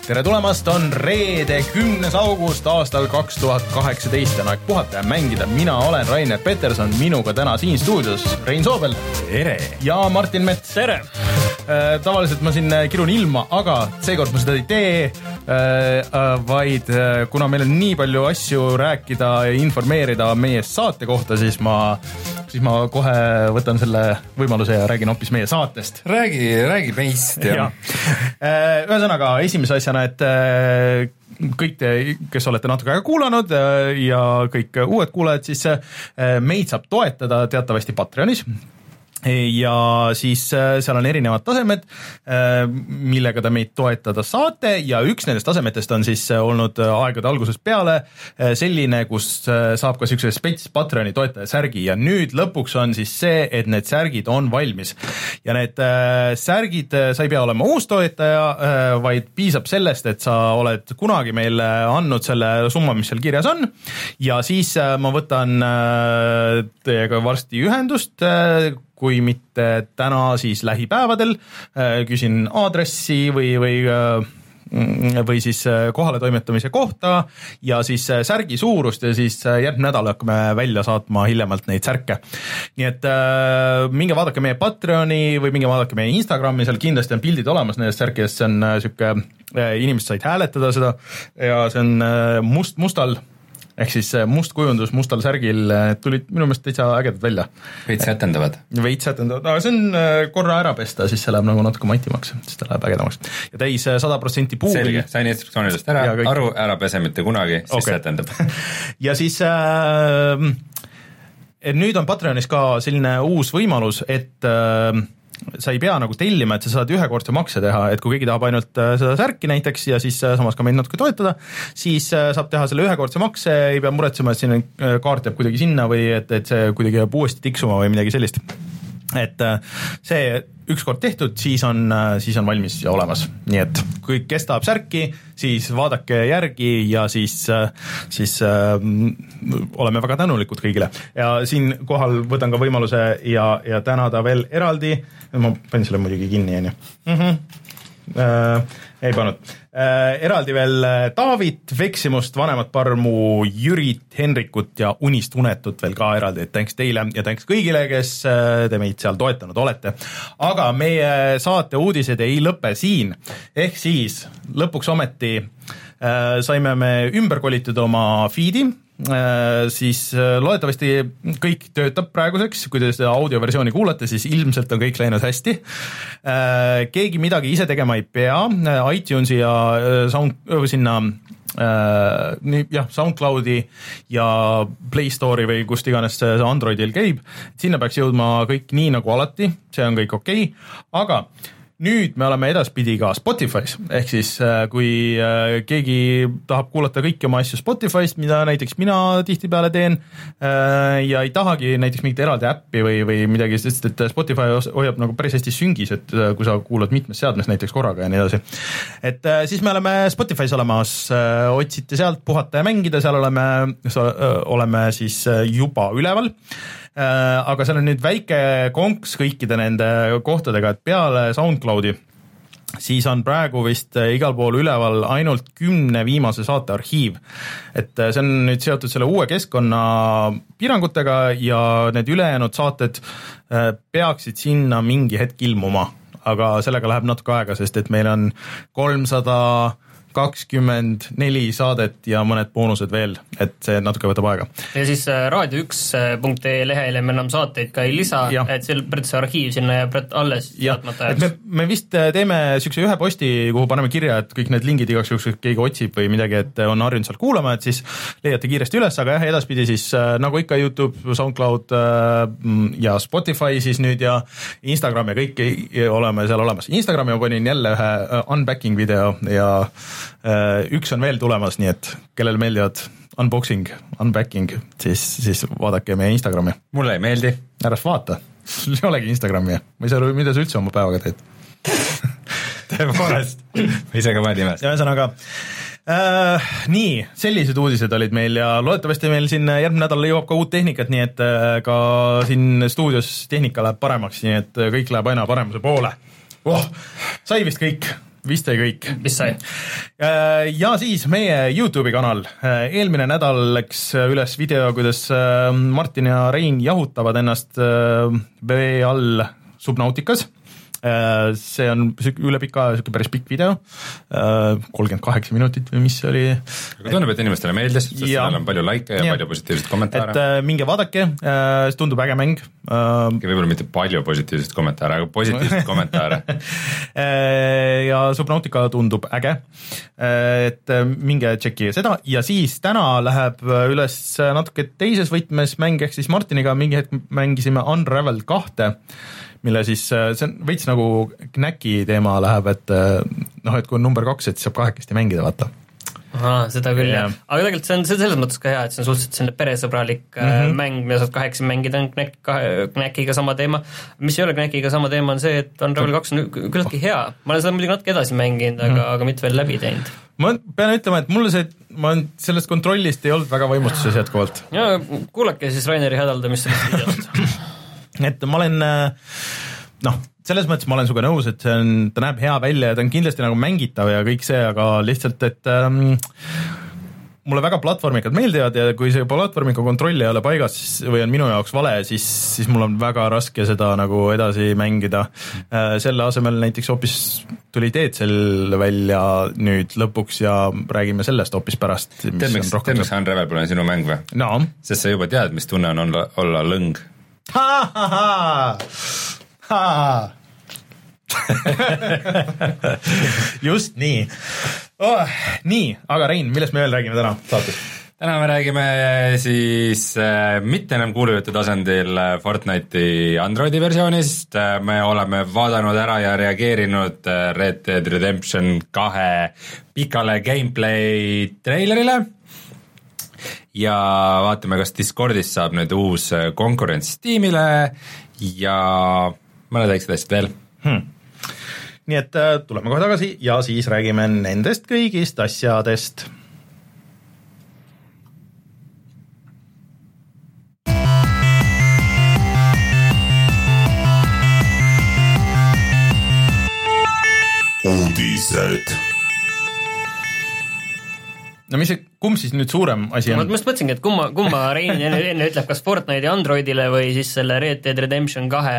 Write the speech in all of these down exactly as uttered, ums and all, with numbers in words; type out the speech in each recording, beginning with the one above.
tere tulemast, on reede kümnes august aastal kaks tuhat kaheksateist, on aeg puhata ja mängida. Mina olen Rainer Peterson, minuga täna siin stuudios Rein Soobel. Tere! Ja Martin Mets. Tere! Äh, tavaliselt ma siin kirun ilma, aga seekord ma seda ei tee, äh, vaid äh, kuna meil on nii palju asju rääkida ja informeerida meie saate kohta, siis ma, siis ma kohe võtan selle võimaluse ja räägin hoopis meie saatest. Räägi, räägi meist. Ja. Äh, ühesõnaga, esimese asjana, et äh, kõik te, kes olete natuke aega kuulanud ja kõik uued kuulajad, siis meid saab toetada teatavasti Patreonis. Ja siis seal on erinevad tasemed, millega te meid toetada saate ja üks nendest tasemetest on siis olnud aegade algusest peale selline, kus saab ka sükse spets Patreoni toetaja särgi ja nüüd lõpuks on siis see, et need särgid on valmis. Ja need särgid, sa ei pea olema uus toetaja, vaid piisab sellest, et sa oled kunagi meile andnud selle summa, mis seal kirjas on ja siis ma võtan teiega varsti ühendust, kui mitte täna, siis lähipäevadel, küsin aadressi või, või, või siis kohale toimetamise kohta ja siis särgi suurust ja siis järgmine nädal hakkame välja saatma hiljemalt neid särke. Nii et äh, minge vaadake meie Patreoni või minge vaadake meie Instagrami, seal kindlasti on pildid olemas nendest särkidest, see on siuke, inimesed said hääletada seda ja see on must mustal, ehk siis must kujundus mustal särgil tulid minu meelest täitsa ägedad välja. Veits sätendavad. Veits sätendavad, aga see on korra ära pesta, siis see läheb nagu natuke matimaks, siis ta läheb ägedamaks. Ja täis sada protsenti puuvi. Selge, sain instruktsioonidest ära, aru ära pese mitte kunagi, siis okay. Sätendab. Ja siis äh, nüüd on Patreonis ka selline uus võimalus, et äh, sa ei pea nagu tellima, et sa saad ühekordse makse teha, et kui keegi tahab ainult seda särki näiteks ja siis samas ka meid natuke toetada, siis saab teha selle ühekordse makse, ei pea muretsema, et siin kaart jääb kuidagi sinna või et, et see kuidagi jääb uuesti tiksuma või midagi sellist. Et see ükskord tehtud, siis on, siis on valmis ja olemas. Nii et kui kes tahab särki, siis vaadake järgi ja siis, siis äh, oleme väga tänulikud kõigile. Ja siin kohal võtan ka võimaluse ja, ja tänada veel eraldi, ma panin selle muidugi kinni, on ju. Mhm. Äh, ei pannud. Äh, eraldi veel Taavit, Veksimust, Vanemat Parmu, Jürit, Henrikut ja Unist Unetut veel ka eraldi, et tänks teile ja tänks kõigile, kes te meid seal toetanud olete. Aga meie saate uudised ei lõpe siin, ehk siis lõpuks ometi äh, saime me ümber kolitud oma feedi, Äh, siis äh, loodetavasti kõik töötab praeguseks, kui te seda audioversiooni kuulate, siis ilmselt on kõik läinud hästi. Äh, keegi midagi ise tegema ei pea, iTunesi ja sound, sinna äh, nii, jah, SoundCloudi ja Play Store'i või kust iganes see Androidil käib, sinna peaks jõudma kõik nii nagu alati, see on kõik okei, aga nüüd me oleme edaspidi ka Spotify's, ehk siis kui keegi tahab kuulata kõiki oma asju Spotify'st, mida näiteks mina tihtipeale teen ja ei tahagi näiteks mingit eraldi äppi või, või midagi, sest et Spotify hoiab nagu päris hästi syngis, et kui sa kuulad mitmes seadmes näiteks korraga ja nii edasi. Et siis me oleme Spotify's olemas, otsite sealt puhata ja mängida, seal oleme, oleme siis juba üleval. Aga seal on nüüd väike konks kõikide nende kohtadega, et peale SoundCloudi siis on praegu vist igal pool üleval ainult kümne viimase saate arhiiv. Et see on nüüd seotud selle uue keskkonna piirangutega ja need ülejäänud saated peaksid sinna mingi hetk ilmuma, aga sellega läheb natuke aega, sest et meil on kolmsada kakskümmend neli saadet ja mõned boonused veel, et see natuke võtab aega. Ja siis raadio üks punkt ee lehele me enam saateid ka ei lisa, ja. Et see, see arhiiv sinna jääb alles saatmata ajaks. Me, me vist teeme sükse ühe posti, kuhu paneme kirja, et kõik need lingid igaks juhuks keegi otsib või midagi, et on harjunud seal kuulama, et siis leiate kiiresti üles, aga jah, edaspidi siis nagu ikka YouTube, SoundCloud ja Spotify siis nüüd ja Instagram ja kõik oleme seal olemas. Instagrami ma panin jälle ühe unpacking video ja üks on veel tulemas, nii et kellel meeldivad unboxing, unpacking, siis, siis vaadake meie Instagrami. Mulle ei meeldi. Ära vaata, sul ei olegi Instagrami. Ma ei saa aru, mida sa üldse oma päevaga teed. Tõepoolest, ma ise ka ma nimes. Ja ühesõnaga, äh, nii, sellised uudised olid meil ja loodetavasti meil siin järgmine nädal jõuab ka uut tehnikat, nii et ka siin stuudios tehnika läheb paremaks, nii et kõik läheb aina paremuse poole. Oh, sai vist kõik. vist ei kõik. Mis sai? Ja siis meie YouTube'i kanal. Eelmine nädal läks üles video, kuidas Martin ja Rein jahutavad ennast vee all Subnautikas. See on üle pika, päris pikk video, kolmkümmend kaheksa minutit või mis see oli. Aga tundub, et inimestele meeldis, sest seal on palju like ja, ja palju positiivseid kommentaare. Et minge vaadake, see tundub äge mäng. Võib-olla mitte palju positiivseid kommentaare, aga positiivseid kommentaare. Ja Subnautica tundub äge, et minge tšeki seda ja siis täna läheb üles natuke teises võtmes mäng, ehk siis Martiniga mingi hetk mängisime Unravel kahte, mille siis, see on veits nagu Knäki teema läheb, et noh, et kui on number kaks, et siis saab kahekesti mängida, vaata. Ahaa, seda küll yeah. jah. Aga tegelikult see on selles mõttes ka hea, et see on suhteliselt selline peresõbralik mm-hmm. mäng, mida saad kahekesi mängida, on Knäk, Knäkiga sama teema. Mis ei ole Knäkiga sama teema, on see, et Unravel kaks on küllaltki hea. Ma olen seda muidugi natuke edasi mänginud, aga, mm-hmm. aga mitte veel läbi teinud. Ma pean ütlema, et mulle see, ma sellest kontrollist ei olnud väga võimustuses jätkuvalt. Ja kuulake siis Raineri hädaldamist sellest videost. Et ma olen, noh, selles mõttes ma olen suga nõus, et see on, ta näeb hea välja ja ta on kindlasti nagu mängitav ja kõik see, aga lihtsalt, et ähm, mulle väga platvormikad meeldivad ja kui see platvormika kontrolli ei ole paigas või on minu jaoks vale, siis, siis mul on väga raske seda nagu edasi mängida. Äh, selle asemel näiteks hoopis tuli Dead Cell välja nüüd lõpuks ja räägime sellest hoopis pärast. Tead, miks Unravel pole sinu mäng või? No. Sest sa juba tead, mis tunne on olla, olla lõng. Just nii oh, nii, aga Rein, millest me veel räägime täna saates? Täna me räägime siis äh, mitte enam kuulujutu tasandil Fortnite'i Androidi versioonist, me oleme vaadanud ära ja reageerinud Red Dead Redemption kahe pikale gameplay trailerile ja vaatame, kas Discordis saab nüüd uus konkurents Steamile ja mõned väiksed asjad veel. Hmm. Nii et tuleme kohe tagasi ja siis räägime nendest kõigist asjadest. Uudised. No mis see, kumb siis nüüd suurem asi on? Ma just mõtlesingi, et kumma, kumma Rein enne, enne ütleb, kas Fortnite'i Androidile või siis selle Red Dead Redemption kahe,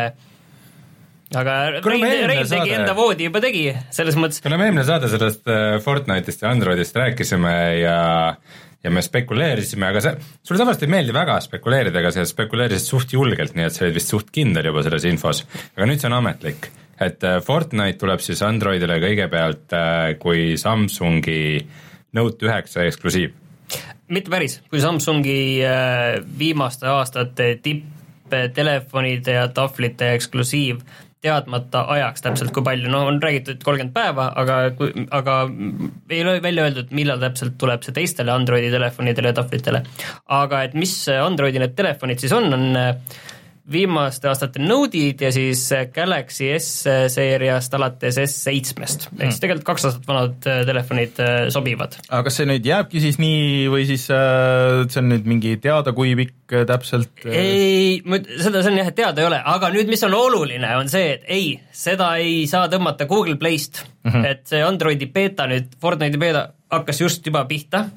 aga Rein, Rein tegi enda voodi juba tegi, selles mõttes. Kuna me eelmine saade sellest Fortnite'ist ja Androidist rääkisime ja, ja me spekuleerisime, aga see, sulle tavaliselt ei meeldi väga spekuleerida, aga sa spekuleerisid suht julgelt, nii et sa olid vist suht kindel juba selles infos, aga nüüd see on ametlik, et Fortnite tuleb siis Androidile kõigepealt kui Samsungi Note üheksa eksklusiiv. Mitte päris, kui Samsungi viimaste aastate tipptelefonide ja tahvlite eksklusiiv teadmata ajaks täpselt kui palju, no on räägitud kolmkümmend päeva, aga, aga ei ole välja öeldud, millal täpselt tuleb see teistele Androidi telefonidele ja tahvlitele. Aga et mis Androidi need telefonid siis on, on viimaste aastate Node'id ja siis Galaxy S-seeriast alates S seitsmest. Ehk siis tegelikult kaks aastat vanad telefonid sobivad. Aga kas see nüüd jääbki siis nii või siis see on nüüd mingi teada, kui pikk täpselt? Ei, seda see on jah, et teada ei ole, aga nüüd mis on oluline on see, et ei, seda ei saa tõmmata Google Playst, mm-hmm. et see Androidi beta nüüd, Fortnite'i beta hakkas just juba pihta,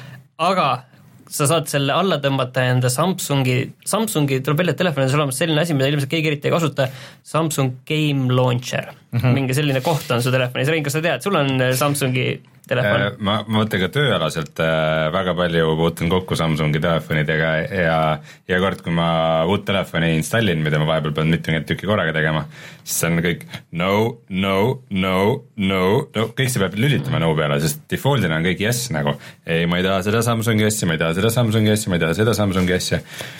aga sa saad selle alla tõmmata enda Samsungi, Samsungi tuleb välja telefonides olemas selline asi, mida ilmselt keegi eriti ei kasuta, Samsung Game Launcher. Mm-hmm. Mingi selline koht on su telefonis. Rein, kas sa tead, sul on Samsungi telefon? Ma, ma mõtlen ka tööalaselt väga palju puutun kokku Samsungi telefonidega ja, ja kord, kui ma uut telefoni installin, mida ma vahepeal pean mitu tükki korraga tegema, siis see on kõik no, no, no, no, no, kõik see peab lülitama no peale, sest defaultina on kõik yes nagu. Ei, ma ei taha seda Samsungi S-i, ma ei taha seda Samsungi S-i, ma ei taha seda Samsungi S-i.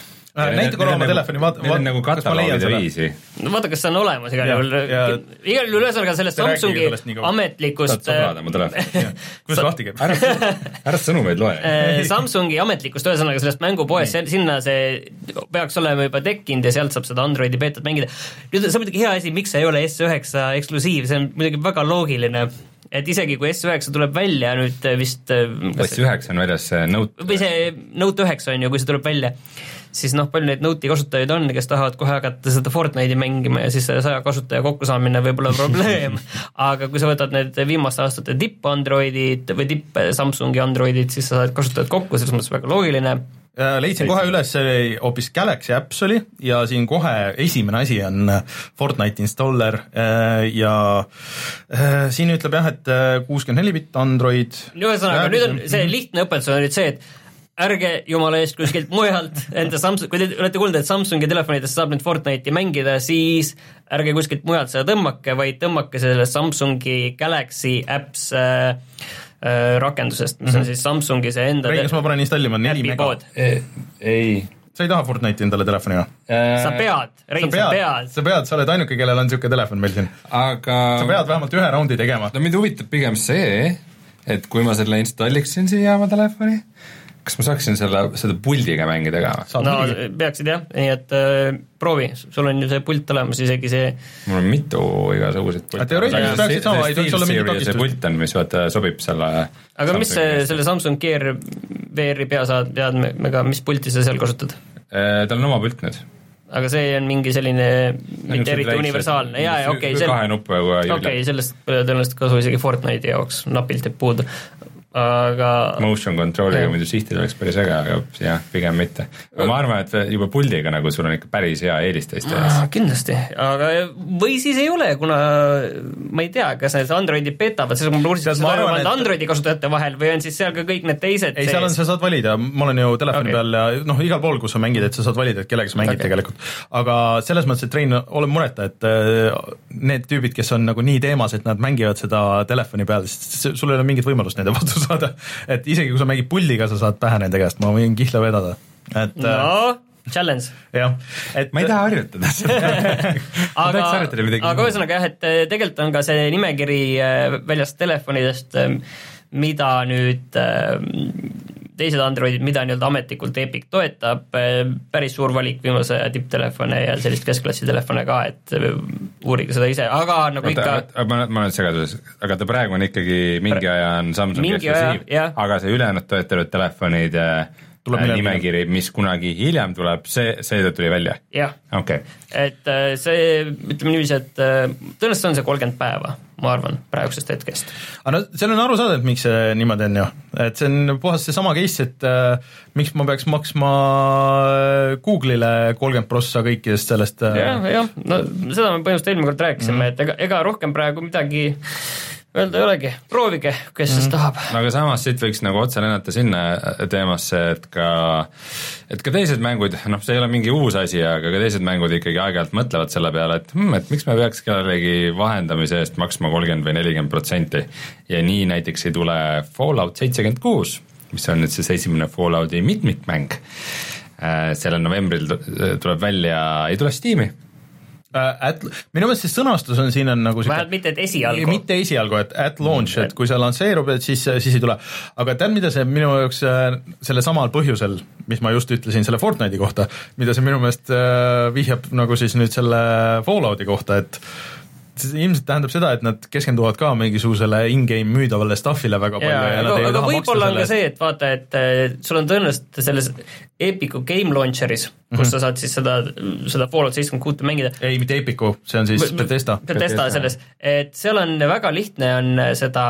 Näita korra oma telefoni, vaata, need on nagu kataloogide viisi. No vaata, kas see on olemas igal juhul. Igal juhul ühesõnaga sellest Samsungi ametlikust... Saad sõbrada mu telefoni. Kuidas lahti käib? Ära sõnumeid loe. Samsungi ametlikust ühesõnaga sellest mängupoes, sinna see peaks olema juba tekkinud ja sealt saab seda Androidi betat mängida. Nüüd see on muidugi hea asi, miks see ei ole S üheksa eksklusiiv, see on muidugi väga loogiline. Et isegi kui S üheksa tuleb välja nüüd vist... S üheksa on väljas see Note... Või see Note üheksa on ju, kui see tuleb välja, siis noh, palju neid Note'i kasutajaid on, kes tahavad kohe hakata seda Fortnite'i mängima ja siis saja kasutaja kokkusaamine võib olla probleem. Aga kui sa võtad need viimaste aastate tipp Androidid või tipp Samsungi Androidid, siis sa saad kasutajad kokku, selles mõttes väga loogiline. Leidsin kohe üles, hoopis Galaxy Apps oli ja siin kohe esimene asi on Fortnite installer ja siin ütleb jah, et kuuskümmend neli bitt Android. Ühesõnaga, nüüd on see lihtne õpetus on nüüd see, et ärge jumala eest kuskilt mujalt enda Samsung, kui te olete kuulnud, et Samsungi telefonidest saab nüüd Fortnite'i mängida, siis ärge kuskilt mujalt seda tõmmake, vaid tõmmake selle Samsungi Galaxy Apps äh, rakendusest, mis on siis Samsungi see enda Rei, kas ma panen installima neli mega? Ei. Sa ei taha Fortnite'i endale telefoni või? Sa pead, Rein, sa pead. Sa pead, sa oled ainuke, kellel on niisugune telefon meil siin. Aga sa pead vähemalt ühe raundi tegema. No mind huvitab pigem see, et kui ma selle installiksin siia oma telefoni, kas ma saaksin selle, seda puldiga mängida ka? No peaksid jah, nii et äh, proovi, sul on ju see pult olemas, isegi see mul on mitu igasuguseid pult. Teoreetiliselt peaksid sama, ei tohiks olla mingi takistust. See pult on, mis vaata sobib selle aga mis see, selle Samsung Gear V R-i pea saad teadmega, mis pulti sa seal kasutad? Tal on oma pult nüüd. Aga see on mingi selline mitte eriti universaalne, jaa, ja okei okay, kahe nuppe okei, okay, sellest tõenäoliselt kasu isegi Fortnite'i jaoks napilt jääb puudu. Aga motion control'iga muidu sihtid oleks päris äge, aga jah, pigem mitte. Aga ma arvan, et juba puldiga nagu sul on ikka päris hea eelistööst ees. Kindlasti, aga või siis ei ole, kuna ma ei tea, kas need Androidi petavad, siis mul ursis seda arvan, et Androidi kasutajate vahel või on siis seal ka kõik need teised ei, seal on, sa saad valida, ma olen ju telefoni okay. peal ja noh, igal pool, kus sa mängid, et sa saad valida, et kellega sa mängid okay. tegelikult. Aga selles mõttes, et Rein, ole mureta, et need tüübid, kes on nagu nii teemas, et nad mängivad seda telefoni peal, siis sul ei ole mingit võimalust nende vastu saada, et isegi kui sa mängid pulliga, sa saad pähe nende käest, ma võin kihla vedada. Et, no, challenge. Jah, et ma ei taha harjutada aga, aga ühesõnaga jah, et tegelikult on ka see nimekiri väljast telefonidest, mida nüüd teised Androidid, mida nii-öelda ametlikult Epic toetab, päris suur valik viimase tipptelefone ja sellist keskklassi telefone ka, et uurige seda ise, aga nagu ikka aga ma, ma olen segaduses, aga ta praegu on ikkagi mingi aja on Samsung eksklusiiv, aga see ülejäänud toetatud telefonid nimekiri, mis kunagi hiljem tuleb, see, see tuli välja? jah, okay. et see, ütleme niiviisi, et tõenäoliselt on see kolmkümmend päeva, ma arvan, praegusest hetkest. aga no seal on aru saada, et miks see niimoodi on ju, et see on puhas see sama case, et äh, miks ma peaks maksma Google'ile kolmkümmend prossa kõikidest sellest äh... jah, jah, no seda me põhimõtteliselt eelmine kord rääkisime mm., et ega, ega rohkem praegu midagi öelda ei olegi, proovige, kes mm. tahab. Aga samas siit võiks nagu otse lennata sinna teemasse, et ka, et ka teised mängud, noh, see ei ole mingi uus asi, aga ka teised mängud ikkagi aeg-ajalt mõtlevad selle peale, et, hmm, et miks me peaks kellegi vahendamise eest maksma kolmkümmend või nelikümmend protsenti. Ja nii näiteks ei tule Fallout seitsekümmend kuus, mis on nüüd siis esimene Fallouti mitmikmäng. Sellel novembril tuleb välja, ei tule Steam'i. At, minu meelest see sõnastus on siin on nagu vähemalt mitte, et esialgu. Mitte esialgu, et at launch, et kui see lansseerub, et siis, siis ei tule. Aga tead, mida see minu jaoks selle samal põhjusel, mis ma just ütlesin selle Fortnite'i kohta, mida see minu meelest vihjab nagu siis nüüd selle Fallouti kohta, et see ilmselt tähendab seda, et nad keskenduvad ka mingisugusele in-game müüdavale stuffile väga palju. Ja, ja aga aga võib-olla on ka see, et vaata, et sul on tõenäoliselt selles Epicu Game Launcheris, kus mm -hmm. sa saad siis seda, seda Fallout seitsekümmend kuus mängida. Ei, mitte Epicu, see on siis B Bethesda. Bethesda selles, et seal on väga lihtne on seda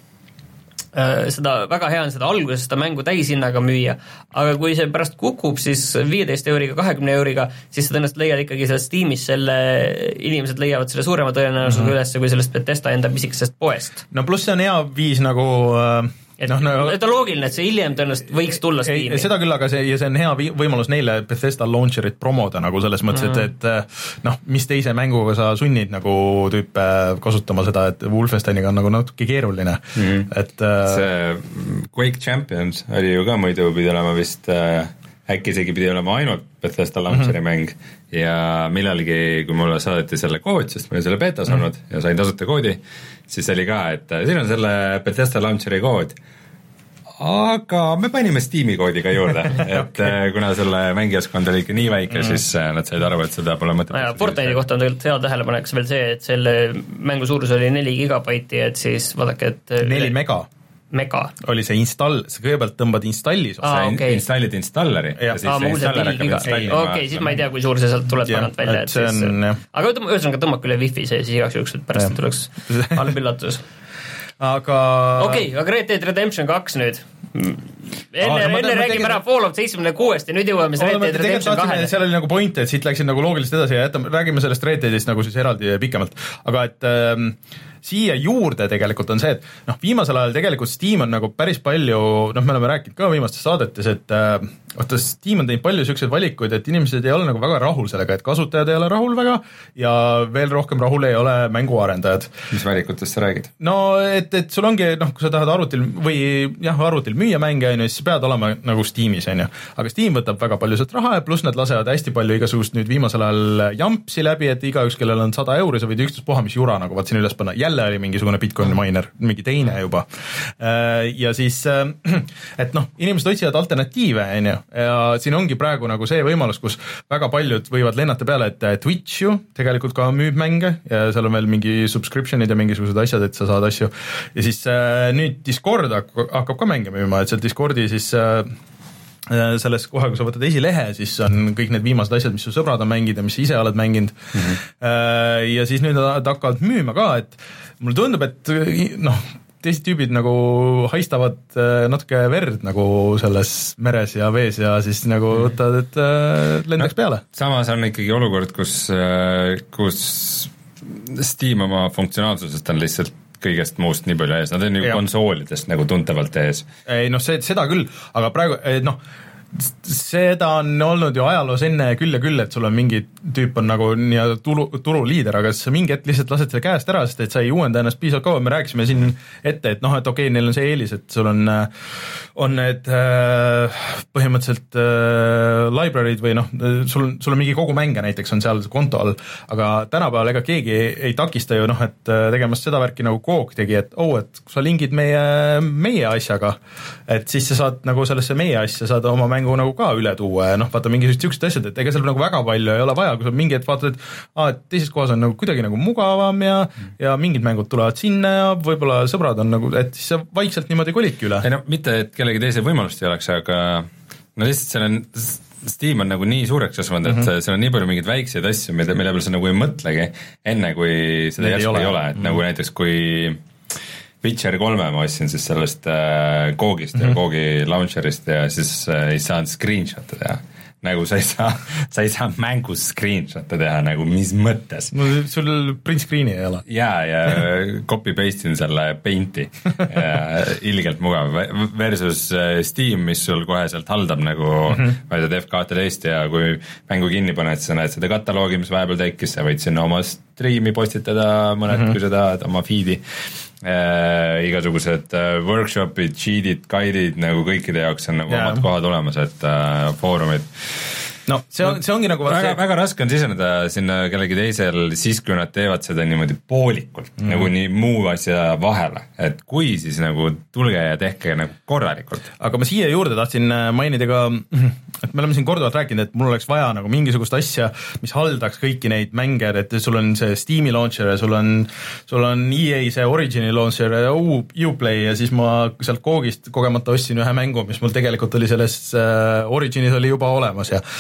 seda väga hea on seda alguses seda mängu täishinnaga müüa, aga kui see pärast kukub, siis viieteist euriga, kahekümne euriga, siis sa tõenäoliselt leiad ikkagi seal Steamis selle, inimesed leiavad selle suurema tõenäosusega mm -hmm. üles kui sellest Bethesda enda pisikesest poest. No pluss see on hea viis nagu äh... et no, no, et on loogiline, et see hiljem tõenäoliselt võiks tulla Steam'i. Seda küll, aga see, ja see on hea võimalus neile Bethesda launcherit promoda nagu selles mõttes, mm. et, et noh, mis teise mänguga sa sunnid nagu tüüpe kasutama seda, et Wolfensteiniga on nagu natuke keeruline. Mm. Et, see Quake Champions oli ju ka muidu pidi olema vist äh, äkki isegi pidi olema ainult Bethesda launcheri mm-hmm. mäng ja millalgi, kui mulle saadeti selle kood, sest ma olin selle betas mm-hmm. olnud ja sain tasuta koodi, siis oli ka, et siin on selle Bethesda launcheri kood, aga me panime Steam'i koodi ka juurde, et okay. kuna selle mängijaskond oli ikka nii väike mm., siis nad said aru, et seda pole mõtet. Ja Fortnite'i kohta on tegelikult hea tähelepanek veel see, et selle mängu suurus oli neli gigabaiti, et siis vaadake, et neli mega. mega. oli see install, sa kõigepealt tõmbad installis Aa, sa okei. installid installeri ja, ja siis Aa, see installer hakkab installima. okei, siis ma ei tea, kui suur see sealt tuleb Jah, tagant välja, et et see siis on, jah. aga tõmb- ühesõnaga tõmmake üle wifi see, siis igaks juhuks, et pärast Jah. tuleks halb üllatus. aga okei, aga Red Dead Redemption kaks nüüd. Enne, Aa, no ma enne tean, ma räägime tegin- ära Fallout seitsekümmend kuuest ja nüüd jõuame siis Red Dead Redemption kahele. seal oli nagu point, et siit läksin nagu loogiliselt edasi ja jätame, räägime sellest Red Deadist nagu siis eraldi ja pikemalt, aga et ähm, siia juurde tegelikult on see, et noh, viimasel ajal tegelikult Steam on nagu päris palju, noh, me oleme rääkinud ka viimastes saadetes, et äh, vaata, Steam on teinud palju selliseid valikuid, et inimesed ei ole nagu väga rahul sellega, et kasutajad ei ole rahul väga ja veel rohkem rahul ei ole mänguarendajad. Mis valikutest sa räägid? No et, et sul ongi, noh, kui sa tahad arvutil või jah, arvutil müüa mänge, on ju, siis pead olema nagu Steamis, on ju. Aga Steam võtab väga palju sealt raha ja pluss nad lasevad hästi palju igasugust nüüd viimasel ajal jampsi läbi, et igaüks, kellel on sada euri, sa võid ükstaspuha, mis jura nagu vaat siin üles panna. Jälle oli mingisugune Bitcoin miner, mingi teine juba. Ja siis, et noh, inimesed otsivad alternatiive, on ju, ja siin ongi praegu nagu see võimalus, kus väga paljud võivad lennata peale, et Twitch ju tegelikult ka müüb mänge ja seal on veel mingi subscriptionid ja mingisugused asjad, et sa saad asju. Ja siis nüüd Discord hakkab ka mänge müüma, et seal Discordi siis selles kohe, kui sa võtad esilehe, siis on kõik need viimased asjad, mis su sõbrad on mänginud ja mis ise oled mänginud. Mm-hmm. Ja siis nüüd nad hakkavad müüma ka, et mulle tundub, et noh, teised tüübid nagu haistavad natuke verd nagu selles meres ja vees ja siis nagu võtavad, et lendaks peale. Samas on ikkagi olukord, kus, kus Steam oma funktsionaalsusest on lihtsalt kõigest muust nii palju ees, nad on ju ja. konsoolidest nagu tuntavalt ees. Ei noh, see, seda küll, aga praegu noh, seda on olnud ju ajaloos enne küll ja küll, et sul on mingi tüüp on nagu nii-öelda turu, turuliider, aga sa mingi hetk lihtsalt lased selle käest ära, sest et sa ei uuenda ennast piisavalt kaua, me rääkisime siin ette, et noh, et okei, neil on see eelis, et sul on, on need äh, põhimõtteliselt äh, library'd või noh, sul, sul on mingi kogu mänge näiteks on seal konto all, aga tänapäeval ega keegi ei, ei takista ju noh, et tegemast seda värki nagu Coke tegi, et oh, et kui sa lingid meie, meie asjaga, et siis sa saad nagu sellesse meie asja saad oma mängu nagu ka üle tuua ja noh, vaata mingisugused siuksed asjad, et ega seal nagu väga palju ei ole vaja, kui sa mingi hetk vaatad, et aa, et teises kohas on nagu kuidagi nagu mugavam ja mm. ja mingid mängud tulevad sinna ja võib-olla sõbrad on nagu, et siis sa vaikselt niimoodi kolidki üle. ei no mitte, et kellegi teise võimalust ei oleks, aga no lihtsalt seal on, Steam on nagu nii suureks kasvanud, et mm-hmm. seal on nii palju mingeid väikseid asju, mille peale sa nagu ei mõtlegi enne, kui seda järsku ei ole, ei ole. et mm-hmm. nagu näiteks kui Witcher kolme ma ostsin siis sellest äh, Googist mm-hmm. ja Googi launcherist ja siis äh, ei saanud screenshot'e teha. Nagu sa ei saa, sa ei saa mängus screenshot'e teha, nagu mis mõttes. No sul print screen'i ei ole. Jaa, ja copy paste in selle Paint'i. Ilgelt mugav. Versus Steam, mis sul kohe sealt haldab nagu mm-hmm. vaidad F kaheksateist ja kui mängu kinni paned, sa näed seda kataloogi, mis vahepeal tekkis, sa võid sinna oma streami postitada mõned mm-hmm. kui sa tahad, oma feed'i. Äh, igasugused äh, workshopid, cheat'id, guide'id nagu kõikide jaoks on nagu yeah. omad kohad olemas, et äh, foorumid. No see, on, see ongi nagu väga, see... väga raske on siseneda sinna kellegi teisel siis, kui nad teevad seda niimoodi poolikult mm. nagu nii muu asja vahele, et kui siis nagu tulge ja tehke nagu korralikult. Aga ma siia juurde tahtsin mainida ka, et me oleme siin korduvalt rääkinud, et mul oleks vaja nagu mingisugust asja, mis haldaks kõiki neid mänge, et sul on see Steam'i launcher ja sul on, sul on E A see Origini launcher ja Uplay ja siis ma sealt Googist kogemata ostsin ühe mängu, mis mul tegelikult oli selles uh, Originis oli juba olemas ja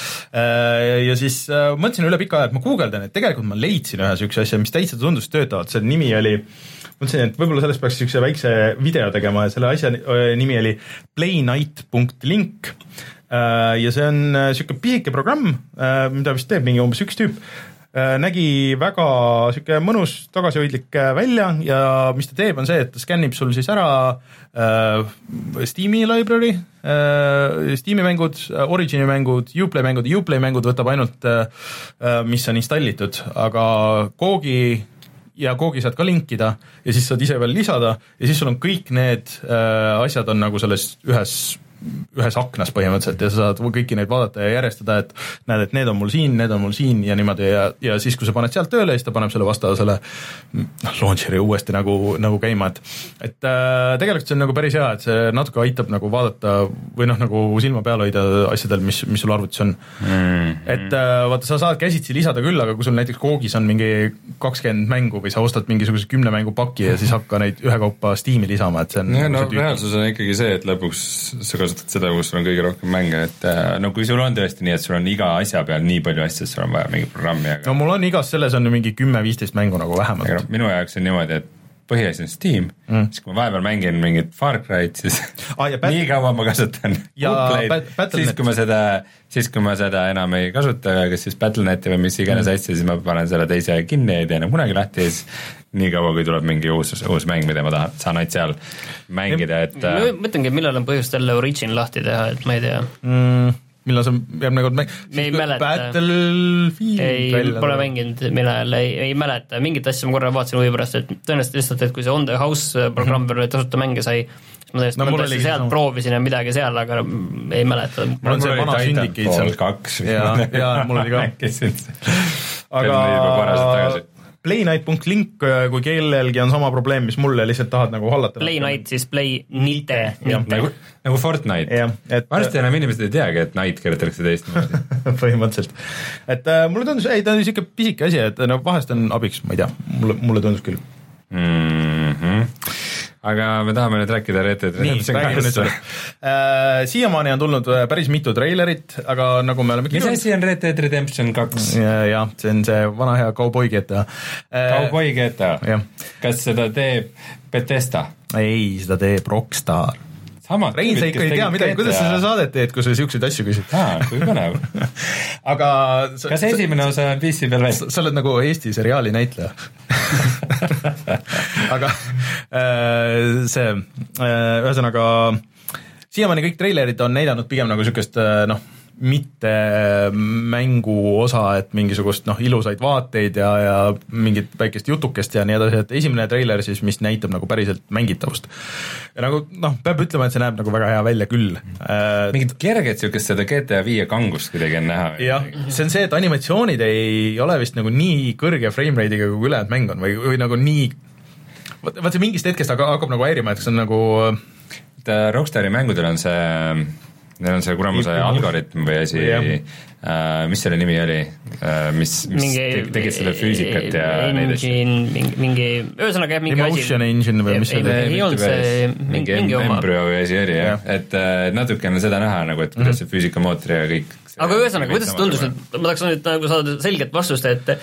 ja siis äh, mõtlesin üle pika aja, et ma guugeldan, et tegelikult ma leidsin ühe sükse asja, mis täitsa tundus töötavat, selle nimi oli, mõtlesin, et võib-olla sellest peaks sükse väikse video tegema ja selle asja nimi oli playnight punkt link äh, ja see on siuke pisike programm, äh, mida vist teeb mingi umbes üks tüüp, äh, nägi väga siuke mõnus tagasihoidlik välja ja mis ta teeb, on see, et ta skännib sul siis ära äh, Steam'i library, Steam'i mängud, Origini mängud, Uplay mängud, Uplay mängud võtab ainult, mis on installitud, aga Googi ja Googi saad ka linkida ja siis saad ise veel lisada ja siis sul on kõik need asjad on nagu selles ühes ühes aknas põhimõtteliselt ja sa saad kõiki neid vaadata ja järjestada, et näed, et need on mul siin, need on mul siin ja niimoodi ja, ja siis, kui sa paned sealt tööle, siis ta paneb selle vastavasele noh, launcheri uuesti nagu, nagu käima, et et äh, tegelikult see on nagu päris hea, et see natuke aitab nagu vaadata või noh, nagu silma peal hoida asjadel, mis, mis sul arvutis on mm-hmm. et äh, vaata, sa saad käsitsi lisada küll, aga kui sul näiteks koogis on mingi kakskümmend mängu või sa ostad mingisuguse kümne mängu paki ja siis hakka neid ühekaupa Steam'i lisama, et see on ja, no, reaalsus on ikkagi see, et lõpuks sa kasutad seda, kus sul on kõige rohkem mänge, et no kui sul on tõesti nii, et sul on iga asja peal nii palju asju, et sul on vaja mingi programmi aga... no mul on igas selles on mingi kümme-viisteist mängu nagu vähemalt. No, minu jaoks on niimoodi, et põhiasi on Steam mm., siis kui ma vahepeal mängin mingit Far Cry'd, siis ah, bat- nii kaua ma kasutan Uplay'd, siis kui ma seda siis kui ma seda enam ei kasuta, kas siis Battle dot neti või mis iganes mm. asja, siis ma panen selle teise kinni, ei tee enam kunagi lahti ja siis nii kaua, kui tuleb mingi uus, uus mäng, mida ma tahan, saan ainult seal mängida, et ma mõtlengi, millal on põhjust jälle Origin lahti teha, et ma ei tea mm, millal see järgmine kord mäng me ei mäleta Battlefield ei, pole mänginud, millal ei, ei mäleta mingit asja ma korra vaatasin huvi pärast, et tõenäoliselt lihtsalt, et kui see On The House programm veel mm-hmm. tasuta mänge sai, siis ma tõesti no, mõtlesin sealt no. proovisin ja midagi seal, aga ei mäleta mul on see vana Syndicate seal kaks ja, ja mul oli ka aga Playnight punkt link, kui kellelgi on sama probleem, mis mulle lihtsalt tahad nagu hallata. Playnight siis Playnite. Nagu, nagu Fortnite. Et... varsti enam inimesed ei teagi, et Night kirjutatakse teist. Põhimõtteliselt. Et äh, mulle tundus, ei, ta on niisugune pisike asi, et no, vahest on abiks, ma ei tea, mulle, mulle tundus küll. Mm-hmm. Aga me tahame nüüd rääkida Red Dead Redemption kahest. Äh, siiamaani on tulnud päris mitu treilerit, aga nagu me oleme mis asi on Red Dead Redemption kaks? Ja, ja, see on see vana hea Cowboy G T A. Cowboy G T A? Kas seda teeb Bethesda? Ei, seda teeb Rockstar. Samad Rein, sa ikka ei tea midagi, kuidas sa seda saadet teed, kui sa siukseid asju küsid? Aa, kui põnev. aga sa, kas esimene osa on P C peal veel? Sa, sa oled nagu Eesti seriaali näitleja. aga äh, see äh, ühesõnaga siiamaani kõik treilerid on näidanud pigem nagu siukest äh, noh, mitte mängu osa, et mingisugust noh, ilusaid vaateid ja, ja mingit väikest jutukest ja nii edasi, et esimene treiler siis, mis näitab nagu päriselt mängitavust. Ja nagu noh, peab ütlema, et see näeb nagu väga hea välja küll. Mingit kerget siukest seda G T A viie kangust kuidagi on näha. jah, see on see, et animatsioonid ei ole vist nagu nii kõrge frame rate'iga, kui ülejäänud mäng on või, või nagu nii vaat see mingist hetkest hakkab nagu häirima, et see on nagu Rockstari mängudel on see neil on see kuramuse algoritm või asi, uh, mis selle nimi oli, uh, mis, mis mingi, tegid seda füüsikat ja engine, neid asju. Mingi, mingi, ühesõnaga jah, mingi Emotion asi. Engine või mis see oli? Ei olnud see mingi, mingi oma. Embryo või asi oli, jah, et uh, natukene seda näha, nagu, et kuidas mm-hmm. see füüsikamootor ja kõik. Aga ühesõnaga, kuidas see tundus, et ma tahaks nüüd nagu saada selget vastust, et,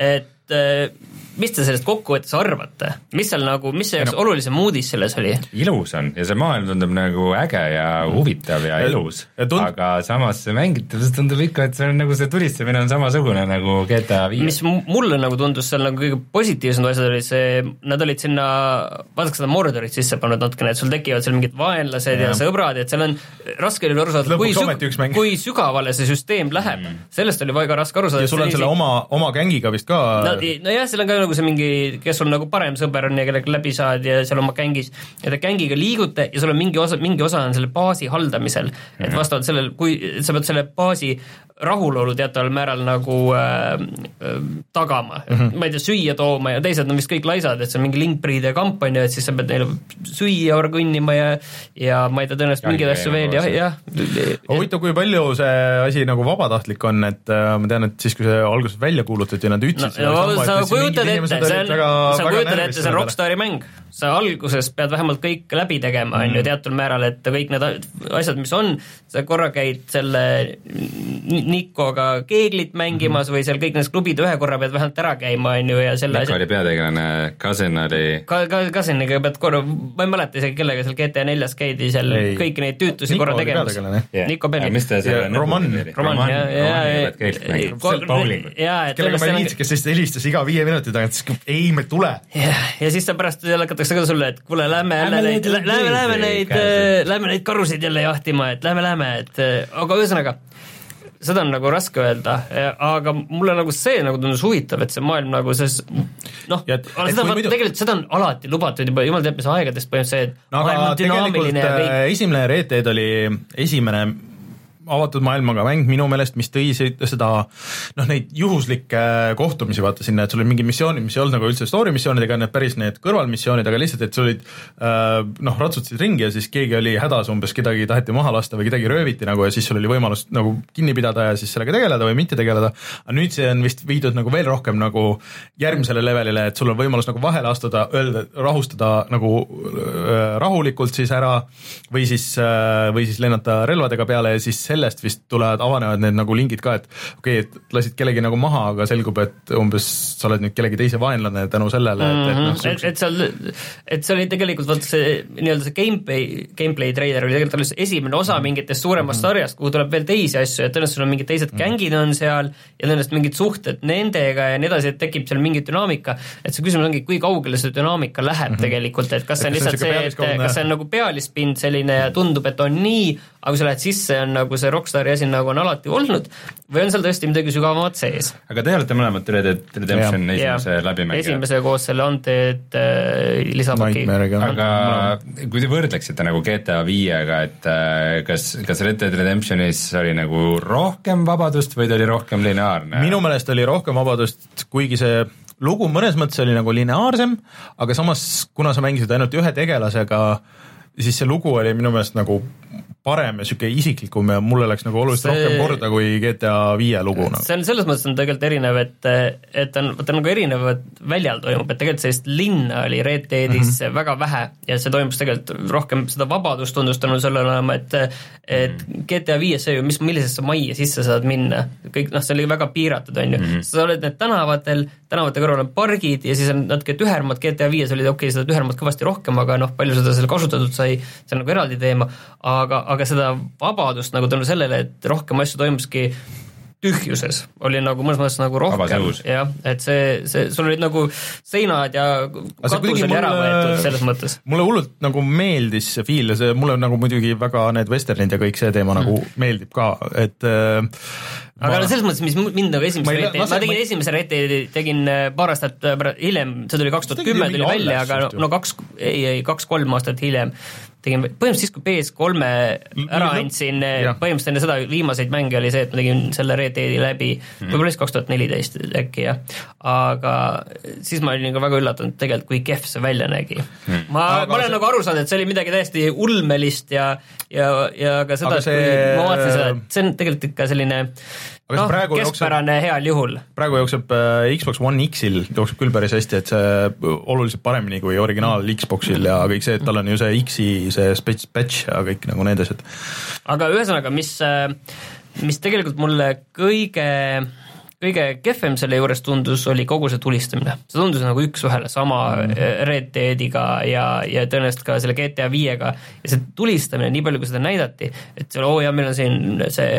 et mis te sellest kokkuvõttes arvate? Mis seal nagu, mis see no, olulisem uudis selles oli? Ilus on ja see maailm tundub nagu äge ja huvitav ja ilus, tund... aga samas see mängitavus tundub ikka, et see on nagu see tulistamine on samasugune nagu G T A viis. Mis mulle nagu tundus seal nagu kõige positiivsem asjad oli see, nad olid sinna, vaadake seda Mordorit sisse pannud natukene, et sul tekivad seal mingid vaenlased ja, ja sõbrad, et seal on raske oli aru saada, kui, sü- kui sügavale see süsteem läheb. Mm. Sellest oli väga raske aru saada. Ja sul on selle oma, oma gängiga vist ka no, no jah, seal on ka nagu see mingi, kes sul nagu parem sõber on ja kellega läbi saad ja seal oma gängis ja te gängiga liigute ja sul on mingi osa, mingi osa on selle baasi haldamisel, et vastavalt sellel, kui sa pead selle baasi rahulolu teataval määral nagu äh, äh, tagama, mm-hmm. ma ei tea, süüa tooma ja teised on vist kõik laisad, et see on mingi linkbreed ja kampanja, et siis sa pead neile süüa kõnnima ja, ja ma ei tea, tõenäoliselt mingeid asju veel, jah, jah. huvitav, kui palju see asi nagu vabatahtlik on, et äh, ma tean, et siis, kui see alguses välja kuulutati ja nad ütlesid no, no, sa kujutad ette, see on, sa kujutad ette, see on Rockstari mäng, sa alguses pead vähemalt kõik läbi tegema, on mm. ju teatud määral, et kõik need asjad, mis on, sa korra käid selle Nikoga keeglit mängimas mm-hmm. või seal kõik need klubid ühe korra pead vähemalt ära käima, on ju, ja selle Niko oli peategelane, Cousin oli ka, ka, Cousiniga pead korra, ma ei mäleta isegi kellega seal G T A neljas käidi seal ei. Kõiki neid tüütusi Niko korra tegemas yeah. Niko Belli mis ta seal Roman Roman, ja, ja, ja kellega ma liitsin, kes siis helistas iga viie minuti tagant, siis ei, me tule ja siis ta pärast lakatakse ka sulle, et kuule, lähme jälle neid lähme, lähme neid lähme neid karusid jälle jahtima, et lähme, lähme, et aga ühesõnaga seda on nagu raske öelda, aga mulle nagu see nagu tundus huvitav, et see maailm nagu see noh, seda muidu... tegelikult seda on alati lubatud juba, jumal teab, mis aegadest põhimõtteliselt see, et no, maailm on dünaamiline ja kõik. Esimene Red Dead oli esimene avatud maailmaga mäng minu meelest, mis tõi seda, noh, neid juhuslikke kohtumisi, vaata sinna, et sul oli mingi missioonid, mis ei olnud nagu üldse story missioonidega, need päris need kõrvalmissioonid, aga lihtsalt, et sul olid noh, ratsutasid ringi ja siis keegi oli hädas umbes, kedagi taheti maha lasta või kedagi rööviti nagu ja siis sul oli võimalus nagu kinni pidada ja siis sellega tegeleda või mitte tegeleda, aga nüüd see on vist viidud nagu veel rohkem nagu järgmisele levelile, et sul on võimalus nagu vahele astuda, öelda, rahustada nagu äh, rahulikult siis ära või siis, äh, või siis lennata relvadega peale ja siis sellest vist tulevad, avanevad need nagu lingid ka, et okei okay,, et lasid kellegi nagu maha, aga selgub, et umbes sa oled nüüd kellegi teise vaenlane tänu sellele, et, et noh mm-hmm. et, et seal, et see oli tegelikult vaata see nii-öelda see gameplay, gameplay trailer oli tegelikult alles esimene osa mingitest suuremast mm-hmm. sarjast, kuhu tuleb veel teisi asju, et tõenäoliselt sul on mingid teised mm-hmm. gängid on seal ja tõenäoliselt mingid suhted nendega ja nii edasi, et tekib seal mingi dünaamika, et see küsimus ongi, kui kaugele see dünaamika läheb mm-hmm. tegelikult, et kas see on lihtsalt see, et kas see on nagu pealispind selline ja tundub, et on nii, aga kui sa lähed sisse, on nagu see Rockstari asi nagu on alati olnud või on seal tõesti midagi sügavamat sees. Aga te olete mõlemad Red Dead Redemption ja, esimese ja, läbimängija. Esimese koos selle Undead äh, lisapaki. Aga kui te võrdleksite nagu G T A viiega, et äh, kas, kas Red Dead Redemptionis oli nagu rohkem vabadust või ta oli rohkem lineaarne? Minu meelest oli rohkem vabadust, kuigi see lugu mõnes mõttes oli nagu lineaarsem, aga samas, kuna sa mängisid ainult ühe tegelasega, siis see lugu oli minu meelest nagu parem ja siuke isiklikum ja mulle läks nagu oluliselt see... rohkem korda kui G T A viie lugu. See on selles mõttes on tegelikult erinev, et, et on, ta nagu erinevad väljal toimub, et tegelikult sellist linna oli Red Deadis mm-hmm. väga vähe ja see toimus tegelikult rohkem seda vabadust tundustanud sellele olema, et, et G T A viies see ju, mis, millisesse majja sisse saad minna, kõik, noh, see oli väga piiratud, on ju. Mm-hmm. Sa oled need tänavatel, tänavate kõrval on pargid ja siis on natuke tühermad, G T A viies oli okei, seda tühermad kõvasti rohkem, aga noh, palju seda seal kasutatud sai, see on nagu eraldi teema, aga, aga seda vabadust nagu tänu sellele, et rohkem asju toimuski tühjuses, oli nagu mõnes mõttes nagu rohkem, jah, et see, see, sul olid nagu seinad ja katus oli ära võetud selles mõttes. Mulle hullult nagu meeldis see feel ja see, mulle nagu muidugi väga need westernid ja kõik see teema mm. nagu meeldib ka, et äh, aga ma... no selles mõttes, mis mind nagu esimese rete, ma tegin ma... esimese rete, tegin paar aastat hiljem, see tuli kaks tuhat kümme tuli välja, aga no, no kaks, ei, ei, kaks-kolm aastat hiljem tegin, põhimõtteliselt siis, kui P S kolme ära andsin, põhimõtteliselt enne seda viimaseid mänge oli see, et ma tegin selle Red Deadi läbi, mm. võib-olla siis kaks tuhat neliteist äkki, jah. Aga siis ma olin ka väga üllatunud tegelikult, kui kehv see välja nägi. Mm. Ma, ma olen see... nagu aru saanud, et see oli midagi täiesti ulmelist ja, ja, ja ka seda, see... kui ma vaatasin seda, et see on tegelikult ikka selline noh, keskpärane jookseb, heal juhul. Praegu jookseb äh, Xbox One X-il, jookseb küll päris hästi, et see oluliselt paremini kui originaal Xboxil ja kõik see, et tal on ju see X-i see speech patch ja kõik nagu need asjad. Aga ühesõnaga, mis, mis tegelikult mulle kõige, kõige kehvem selle juures tundus, oli kogu see tulistamine. See tundus nagu üks ühele sama mm. Red Deadiga ja, ja tõenäoliselt ka selle G T A viiega ja see tulistamine, nii palju kui seda näidati, et see, oo jah, meil on siin see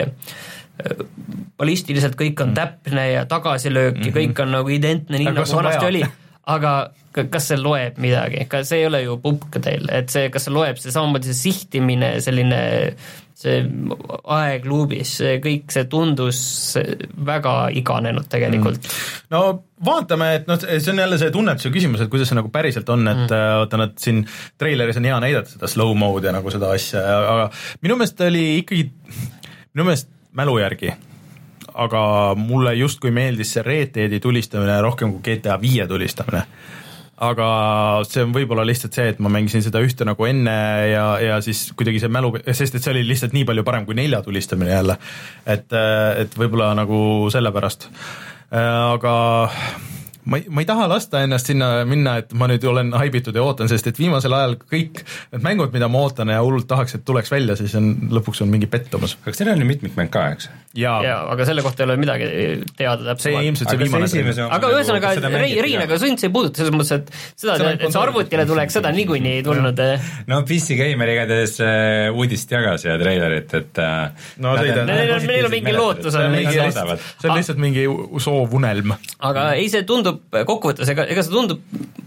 ballistiliselt kõik on täpne ja tagasilöök ja kõik on nagu identne, nii aga nagu vanasti oli, aga kas see loeb midagi, kas see ei ole ju pupk teil, et see, kas see loeb, see samamoodi see sihtimine, selline see aeg luubis, see kõik see tundus väga iganenud tegelikult. No vaatame, et noh, see on jälle see tunnetuse küsimus, et kuidas see nagu päriselt on, et mm. vaata nad siin treileris on hea näidata seda slow mode ja nagu seda asja, aga minu meelest oli ikkagi, minu meelest mälu järgi, aga mulle justkui meeldis see Red Deadi tulistamine rohkem kui G T A viie tulistamine. Aga see on võib-olla lihtsalt see, et ma mängisin seda ühte nagu enne ja, ja siis kuidagi see mälu, sest et see oli lihtsalt nii palju parem kui nelja tulistamine jälle, et, et võib-olla nagu sellepärast. Aga ma ei, ma ei taha lasta ennast sinna minna, et ma nüüd olen haibitud ja ootan, sest et viimasel ajal kõik need mängud, mida ma ootan ja hullult tahaks, et tuleks välja, siis on, lõpuks on mingi pettumus. Aga seal on ju mitmikmäng ka, eks? Ja. ja, aga selle kohta ei ole midagi teada täpselt. See ilmselt see viimane. See aga ühesõnaga, Rein, aga sind see ei puuduta selles mõttes, et seda, et see arvutile tuleks, seda niikuinii ei tulnud. No P C Gamer igatahes uudist jagas ja treilerit, et no, neil on mingi lootus. See on lihtsalt mingi soovunelm. Aga ei, see tundub kokkuvõttes, ega, ega see tundub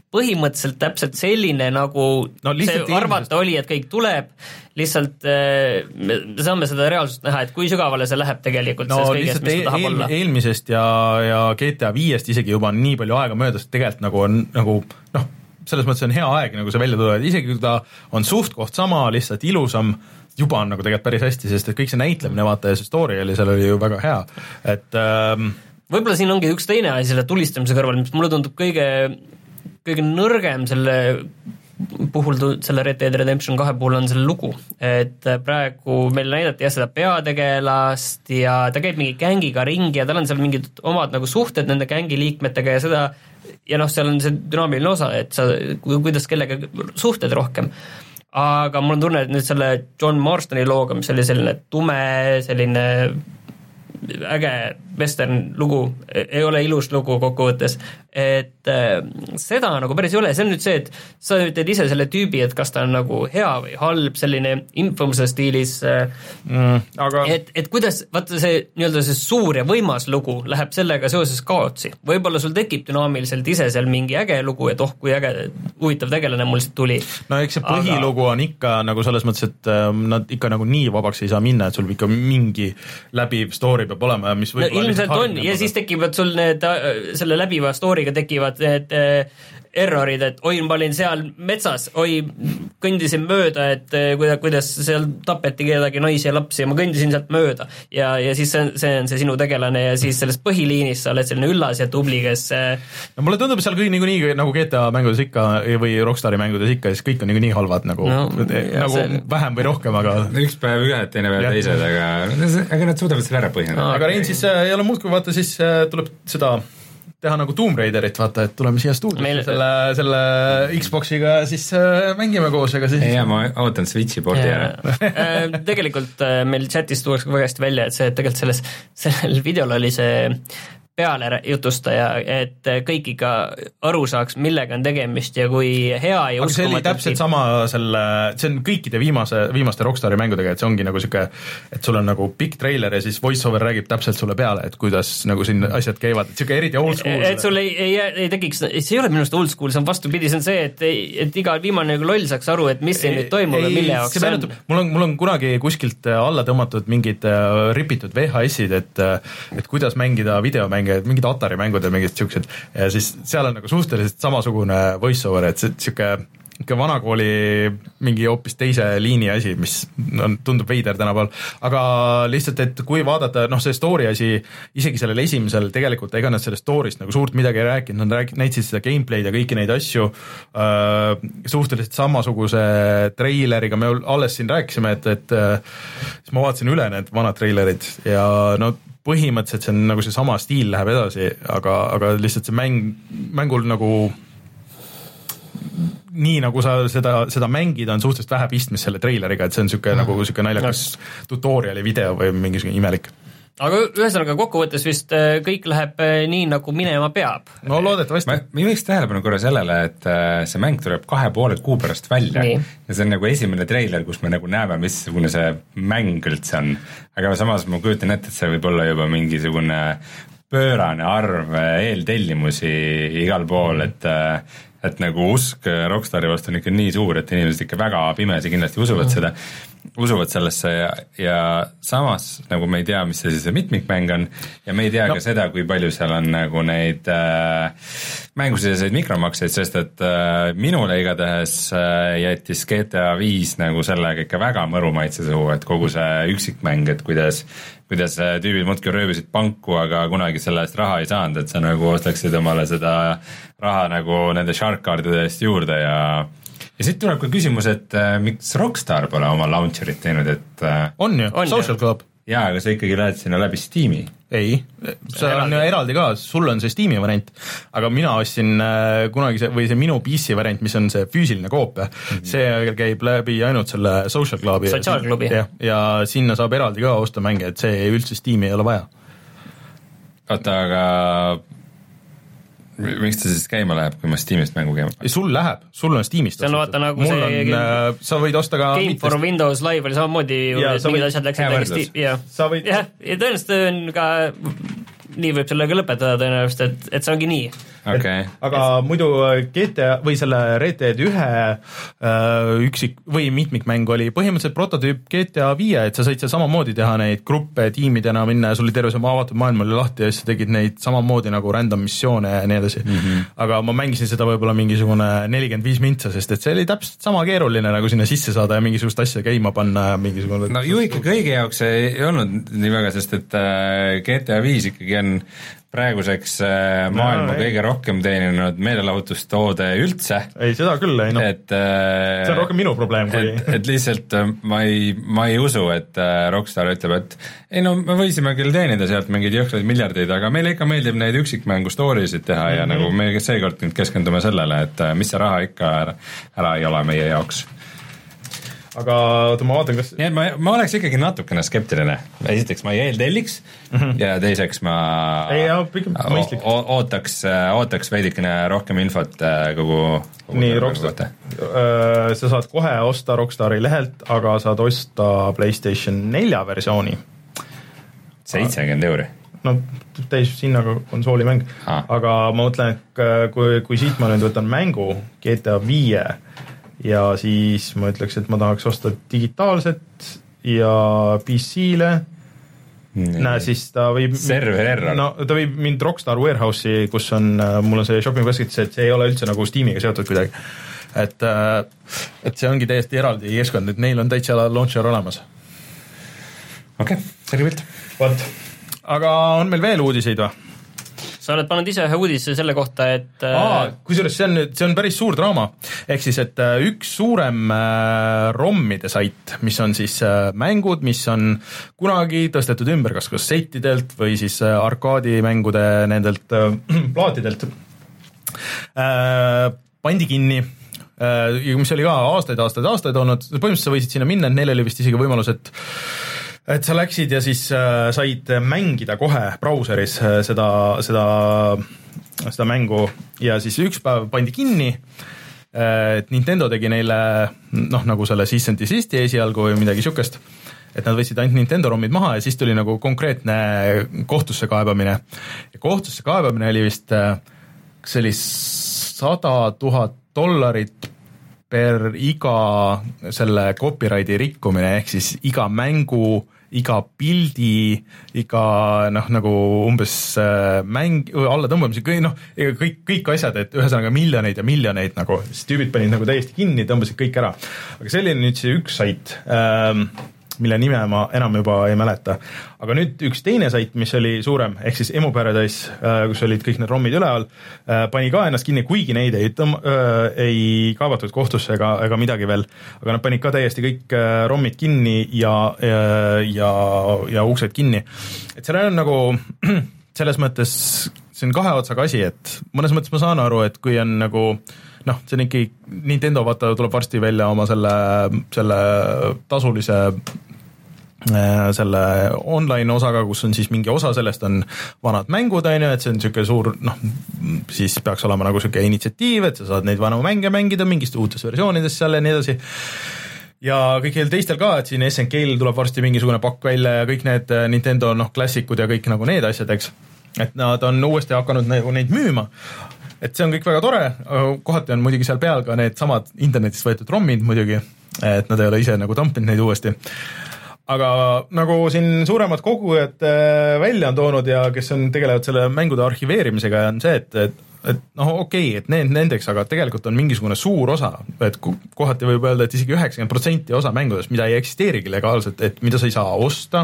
põhimõtteliselt täpselt selline, nagu no, see arvata oli, et kõik tuleb, lihtsalt me saame seda reaalsust näha, et kui sügavale see läheb tegelikult no, selles kõigest, mis ta tahab eel, olla. Eelmisest ja, ja G T A viiest isegi juba on nii palju aega möödas, et tegelikult nagu on nagu noh, selles mõttes on hea aeg nagu see välja tulla, et isegi kui ta on suht koht sama, lihtsalt ilusam, juba on nagu tegelikult päris hästi, sest et kõik see näitlemine, vaata ja see story oli, seal oli ju väga hea, et ähm, võib-olla siin ongi üks teine asi selle tulistamise kõrval, mis mulle tundub kõige kõige nõrgem selle puhul, selle Red Dead Redemption kahe puhul on selle lugu, et praegu meil näidati jah seda peategelast ja ta käib mingi gängiga ringi ja tal on seal mingid omad nagu suhted nende gängi liikmetega ja seda, ja noh, seal on see dünaamiline osa, et sa, kuidas kellega suhted rohkem. Aga mul on tunne, et nüüd selle John Marstoni looga, mis oli selline tume, selline äge western lugu, ei ole ilus lugu kokkuvõttes, et äh, seda nagu päris ei ole, see on nüüd see, et sa teed ise selle tüübi, et kas ta on nagu hea või halb, selline Infamous stiilis äh, mm, aga... et, et kuidas, vaata see nii-öelda see suur ja võimas lugu läheb sellega seoses kaotsi, võib-olla sul tekib dünaamiliselt ise seal mingi äge lugu, et oh, kui äge, huvitav tegelane mul siit tuli. No eks see põhilugu aga... on ikka nagu selles mõttes, et äh, nad ikka nagu nii vabaks ei saa minna, et sul ikka mingi läbiv story peab olema, mis võib no, ilmselt on ja siis tekivad sul need, selle läbiva story'ga tekivad need errorid, et oi, ma olin seal metsas, oi, kõndisin mööda, et kuidas, kuidas seal tapeti kedagi naisi ja lapsi ja ma kõndisin sealt mööda ja, ja siis see on, see on see sinu tegelane ja siis selles põhiliinis sa oled selline üllas ja tubli, kes no mulle tundub seal kõik niikuinii nagu G T A mängudes ikka või Rockstari mängudes ikka, siis kõik on niikuinii halvad nagu, no, nagu see... vähem või rohkem, aga üks päev ühed, teine päev teised, aga, aga nad suudavad selle ära põhjendada no,. Aga Rein siis ei ole muud, kui vaata, siis tuleb seda teha nagu Tomb Raiderit, vaata, et tuleme siia stuudiosse Meil... selle, selle Xboxiga siis äh, mängime koos, aga siis... Ja ma ootan Switchi porti ära. Tegelikult meil chatis tuuakse väga hästi välja, et see, et tegelikult selles, sellel videol oli see peale jutustaja, et kõik ikka aru saaks, millega on tegemist ja kui hea ja aga see oli täpselt sama selle, see on kõikide viimase, viimaste Rockstari mängudega, et see ongi nagu siuke, et sul on nagu pikk trailer ja siis voiceover räägib täpselt sulle peale, et kuidas nagu siin asjad käivad, et siuke eriti old school. Et sul ei, ei, ei tekiks, see ei ole minust old school, see on vastupidi, see on see, et, et iga viimane nagu loll saaks aru, et mis siin nüüd toimub ja mille jaoks see on. Mul on, mul on kunagi kuskilt alla tõmmatud mingid ripitud V H S-id, et, et kuidas mängida videomänge, et mingid Atari mängud ja mingid siuksed ja siis seal on nagu suhteliselt samasugune voiceover, et see siuke ikka vanakooli mingi hoopis teise liini asi, mis on, tundub veider tänapäeval, aga lihtsalt, et kui vaadata, noh see story asi, isegi sellel esimesel tegelikult ega nad sellest story'st nagu suurt midagi ei rääkinud, nad rääkinud, näitasid seda gameplay'd ja kõiki neid asju äh, suhteliselt samasuguse treileriga, me alles siin rääkisime, et, et siis ma vaatasin üle need vanad treilerid ja no põhimõtteliselt see on nagu see sama stiil läheb edasi, aga, aga lihtsalt see mäng, mängul nagu nii nagu sa seda, seda mängid, on suhteliselt vähe pistmist selle treileriga, et see on siuke mm. nagu siuke naljakas tutoriali video või mingisugune imelik. Aga ühesõnaga kokkuvõttes vist kõik läheb nii, nagu minema peab. No loodetavasti. Ma, ma võiks tähelepanu korra sellele, et see mäng tuleb kahe poole kuu pärast välja nii. Ja see on nagu esimene treiler, kus me nagu näeme, missugune see mäng üldse on. Aga samas ma kujutan ette, et see võib olla juba mingisugune pöörane arv eeltellimusi igal pool, et et nagu usk Rockstari vastu on ikka nii suur, et inimesed ikka väga pimesi kindlasti usuvad mm. seda, usuvad sellesse ja, ja samas nagu me ei tea, mis see siis see mitmikmäng on ja me ei tea no. ka seda, kui palju seal on nagu neid äh, mängusiseseid mikromakseid, sest et äh, minule igatahes äh, jättis G T A viis nagu sellega ikka väga mõru maitse suhu, et kogu see üksikmäng, et kuidas kuidas tüübid muudki rööbisid panku, aga kunagi selle eest raha ei saanud, et sa nagu ostaksid omale seda raha nagu nende shark cardide eest juurde ja ja siit tuleb ka küsimus, et äh, miks Rockstar pole oma launcherit teinud, et äh, on ju, Social Club. Jaa, aga sa ikkagi lähed sinna läbi Steam'i. Ei, see on eraldi ka, sul on see Steam'i variant, aga mina ostsin äh, kunagi see, või see minu P C variant, mis on see füüsiline koopia, mm-hmm. see käib läbi ainult selle Social Clubi. Social Clubi. Ja, ja sinna saab eraldi ka osta mänge, et see üldse Steam'i ei ole vaja. Oota, aga miks ta siis käima läheb, kui ma Steamist mängu käima? Ei, sul läheb, sul on Steamist. See on vaata nagu mul see on, äh, sa võid osta ka Game mitmest... for Windows Live oli samamoodi, et mingid asjad läksid läbi Steam. Ja, võid... ja, ja tõenäoliselt on ka, nii võib sellega lõpetada tõenäoliselt, et, et see ongi nii. okay. aga muidu G T A või selle Red Dead ühe üksik või mitmikmäng oli põhimõtteliselt prototüüp G T A viie, et sa said seal samamoodi teha neid gruppe tiimidena minna ja sul oli terve see avatud maailm oli lahti ja siis sa tegid neid samamoodi nagu random missioone ja nii edasi mm. -hmm. aga ma mängisin seda võib-olla mingisugune nelikümmend viis mintsa, sest et see oli täpselt sama keeruline nagu sinna sisse saada ja mingisugust asja käima panna ja mingisugune no ju ikka kõigi jaoks ei olnud nii väga, sest et G T A viis ikkagi on praeguseks maailma no, kõige rohkem teeninud meelelahutustoode üldse. Ei, seda küll ei noh. Et, see on rohkem minu probleem kui... Et, et lihtsalt ma ei, ma ei usu, et Rockstar ütleb, et ei no me võisime küll teenida sealt mingeid jõhkraid miljardeid, aga meile ikka meeldib neid üksikmängu stories'id teha mm -hmm. ja nagu me seekord nüüd keskendume sellele, et mis see raha ikka ära, ära ei ole meie jaoks. Aga oota, ma vaatan, kas... Ja, ma, ma oleks ikkagi natukene skeptiline. Esiteks ma ei eeltelliks mm -hmm. ja teiseks ma ei, jah, pigem mõistlik. Ootaks, ootaks veidikene rohkem infot kogu, kogu nii, Rockstar. Öö, sa saad kohe osta Rockstari lehelt, aga saad osta PlayStation nelja versiooni. seitsekümmend euri. No täis sinnaga konsoolimäng. Ah. Aga ma mõtlen, et kui, kui siit ma nüüd võtan mängu G T A viie ja siis ma ütleks, et ma tahaks osta digitaalset ja P C-le. Näe, siis ta võib... Server error. No ta võib mind Rockstar Warehouse'i, kus on, mul on see shopping basket, et see ei ole üldse nagu Steamiga seotud kuidagi. Et, et see ongi täiesti eraldi keskkond, et neil on täitsa launcher olemas. Okei, okay, selge pilt. Võt. Aga on meil veel uudiseid või? Sa oled pannud ise ühe uudise selle kohta, et Aa, kusjuures see on, see on päris suur draama. Ehk siis, et üks suurem rommide sait, mis on siis mängud, mis on kunagi tõstetud ümber kas kassettidelt või siis arkaadimängude nendelt plaatidelt, pandi kinni, mis oli ka aastaid, aastaid, aastaid olnud. Põhimõtteliselt sa võisid sinna minna, et neil oli vist isegi võimalus, et et sa läksid ja siis äh, said mängida kohe brauseris äh, seda, seda, seda mängu ja siis üks päev pandi kinni, äh, et Nintendo tegi neile noh, nagu selle cease and desist'i esialgu või midagi siukest, et nad võtsid ainult Nintendo rommid maha ja siis tuli nagu konkreetne kohtusse kaebamine. Ja kohtusse kaebamine oli vist, kas see oli sada tuhat dollarit per iga selle copyrighti rikkumine, ehk siis iga mängu, iga pildi, iga noh, nagu umbes mäng, alla tõmbamise, kõik, noh, kõik, kõik asjad, et ühesõnaga miljoneid ja miljoneid nagu, siis tüübid panid nagu täiesti kinni, tõmbasid kõik ära. Aga see oli nüüd see üks sait, ähm, mille nime ma enam juba ei mäleta. Aga nüüd üks teine sait, mis oli suurem, ehk siis Emu Paradise, kus olid kõik need rommid üleval, pani ka ennast kinni, kuigi neid ei, tõm-, ei kaevatud kohtusse ega, ega midagi veel, aga nad panid ka täiesti kõik rommid kinni ja, ja, ja, ja uksed kinni. Et selle on nagu selles mõttes, see on kahe otsaga asi, et mõnes mõttes ma saan aru, et kui on nagu noh, see on ikkagi, Nintendo vaata tuleb varsti välja oma selle, selle tasulise selle online osaga, kus on siis mingi osa sellest on vanad mängud, on ju, et see on niisugune suur, noh, siis peaks olema nagu niisugune initsiatiiv, et sa saad neid vanu mänge mängida mingist uutes versioonides seal ja nii edasi. Ja kõikidel teistel ka, et siin S N K-l tuleb varsti mingisugune pakk välja ja kõik need Nintendo noh, klassikud ja kõik nagu need asjad, eks. Et nad on uuesti hakanud nagu neid müüma. Et see on kõik väga tore, kohati on muidugi seal peal ka need samad internetist võetud rommid muidugi, et nad ei ole ise nagu tampinud neid uuesti. Aga nagu siin suuremad kogujad välja on toonud ja kes on tegelevad selle mängude arhiveerimisega, on see, et, et, et noh, okei, et need nendeks, aga tegelikult on mingisugune suur osa, et kohati võib öelda, et isegi üheksakümmend protsenti osa mängudest, mida ei eksisteerigi legaalselt, et mida sa ei saa osta,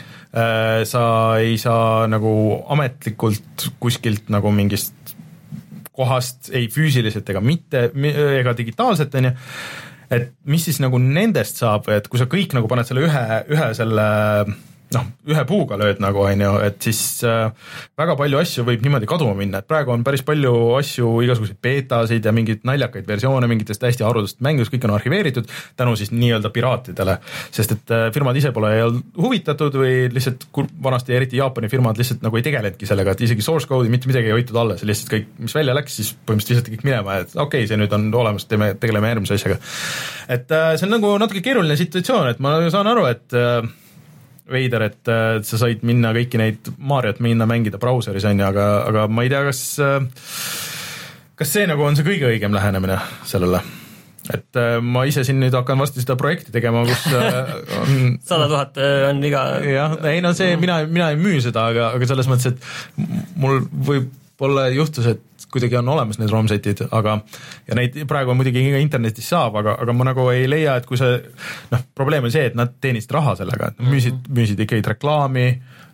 sa ei saa nagu ametlikult kuskilt nagu mingist kohast, ei füüsiliselt ega mitte, ega digitaalselt, on ju, et mis siis nagu nendest saab, et kui sa kõik nagu paned selle ühe, ühe selle noh, ühe puuga lööd nagu, on ju, et siis äh, väga palju asju võib niimoodi kaduma minna, et praegu on päris palju asju, igasuguseid beetasid ja mingeid naljakaid versioone mingitest hästi harudest mängudest, kõik on arhiveeritud tänu siis nii-öelda piraatidele, sest et äh, firmad ise pole ei olnud huvitatud või lihtsalt vanasti eriti Jaapani firmad lihtsalt nagu ei tegeledki sellega, et isegi source code'i mitte midagi ei hoitud alla, see lihtsalt kõik, mis välja läks, siis põhimõtteliselt lihtsalt kõik minema, et okei okay,, see nüüd on olemas, teeme, tegeleme järgmise asjaga. Et äh, see on nagu natuke keeruline situatsioon, et ma saan aru, et äh, veider, et äh, sa said minna kõiki neid Mariot minna mängida brauseris, on ju, aga, aga ma ei tea, kas äh, kas see nagu on see kõige õigem lähenemine sellele? Et ma ise siin nüüd hakkan varsti seda projekti tegema, kus on sada tuhat on iga jah, ei no see, mina, mina ei müü seda, aga, aga selles mõttes, et mul võib olla juhtus, et kuidagi on olemas need ROM-setid, aga ja neid praegu muidugi internetis saab, aga, aga ma nagu ei leia, et kui see noh, probleem on see, et nad teenisid raha sellega, et müüsid, müüsid ikkagi reklaami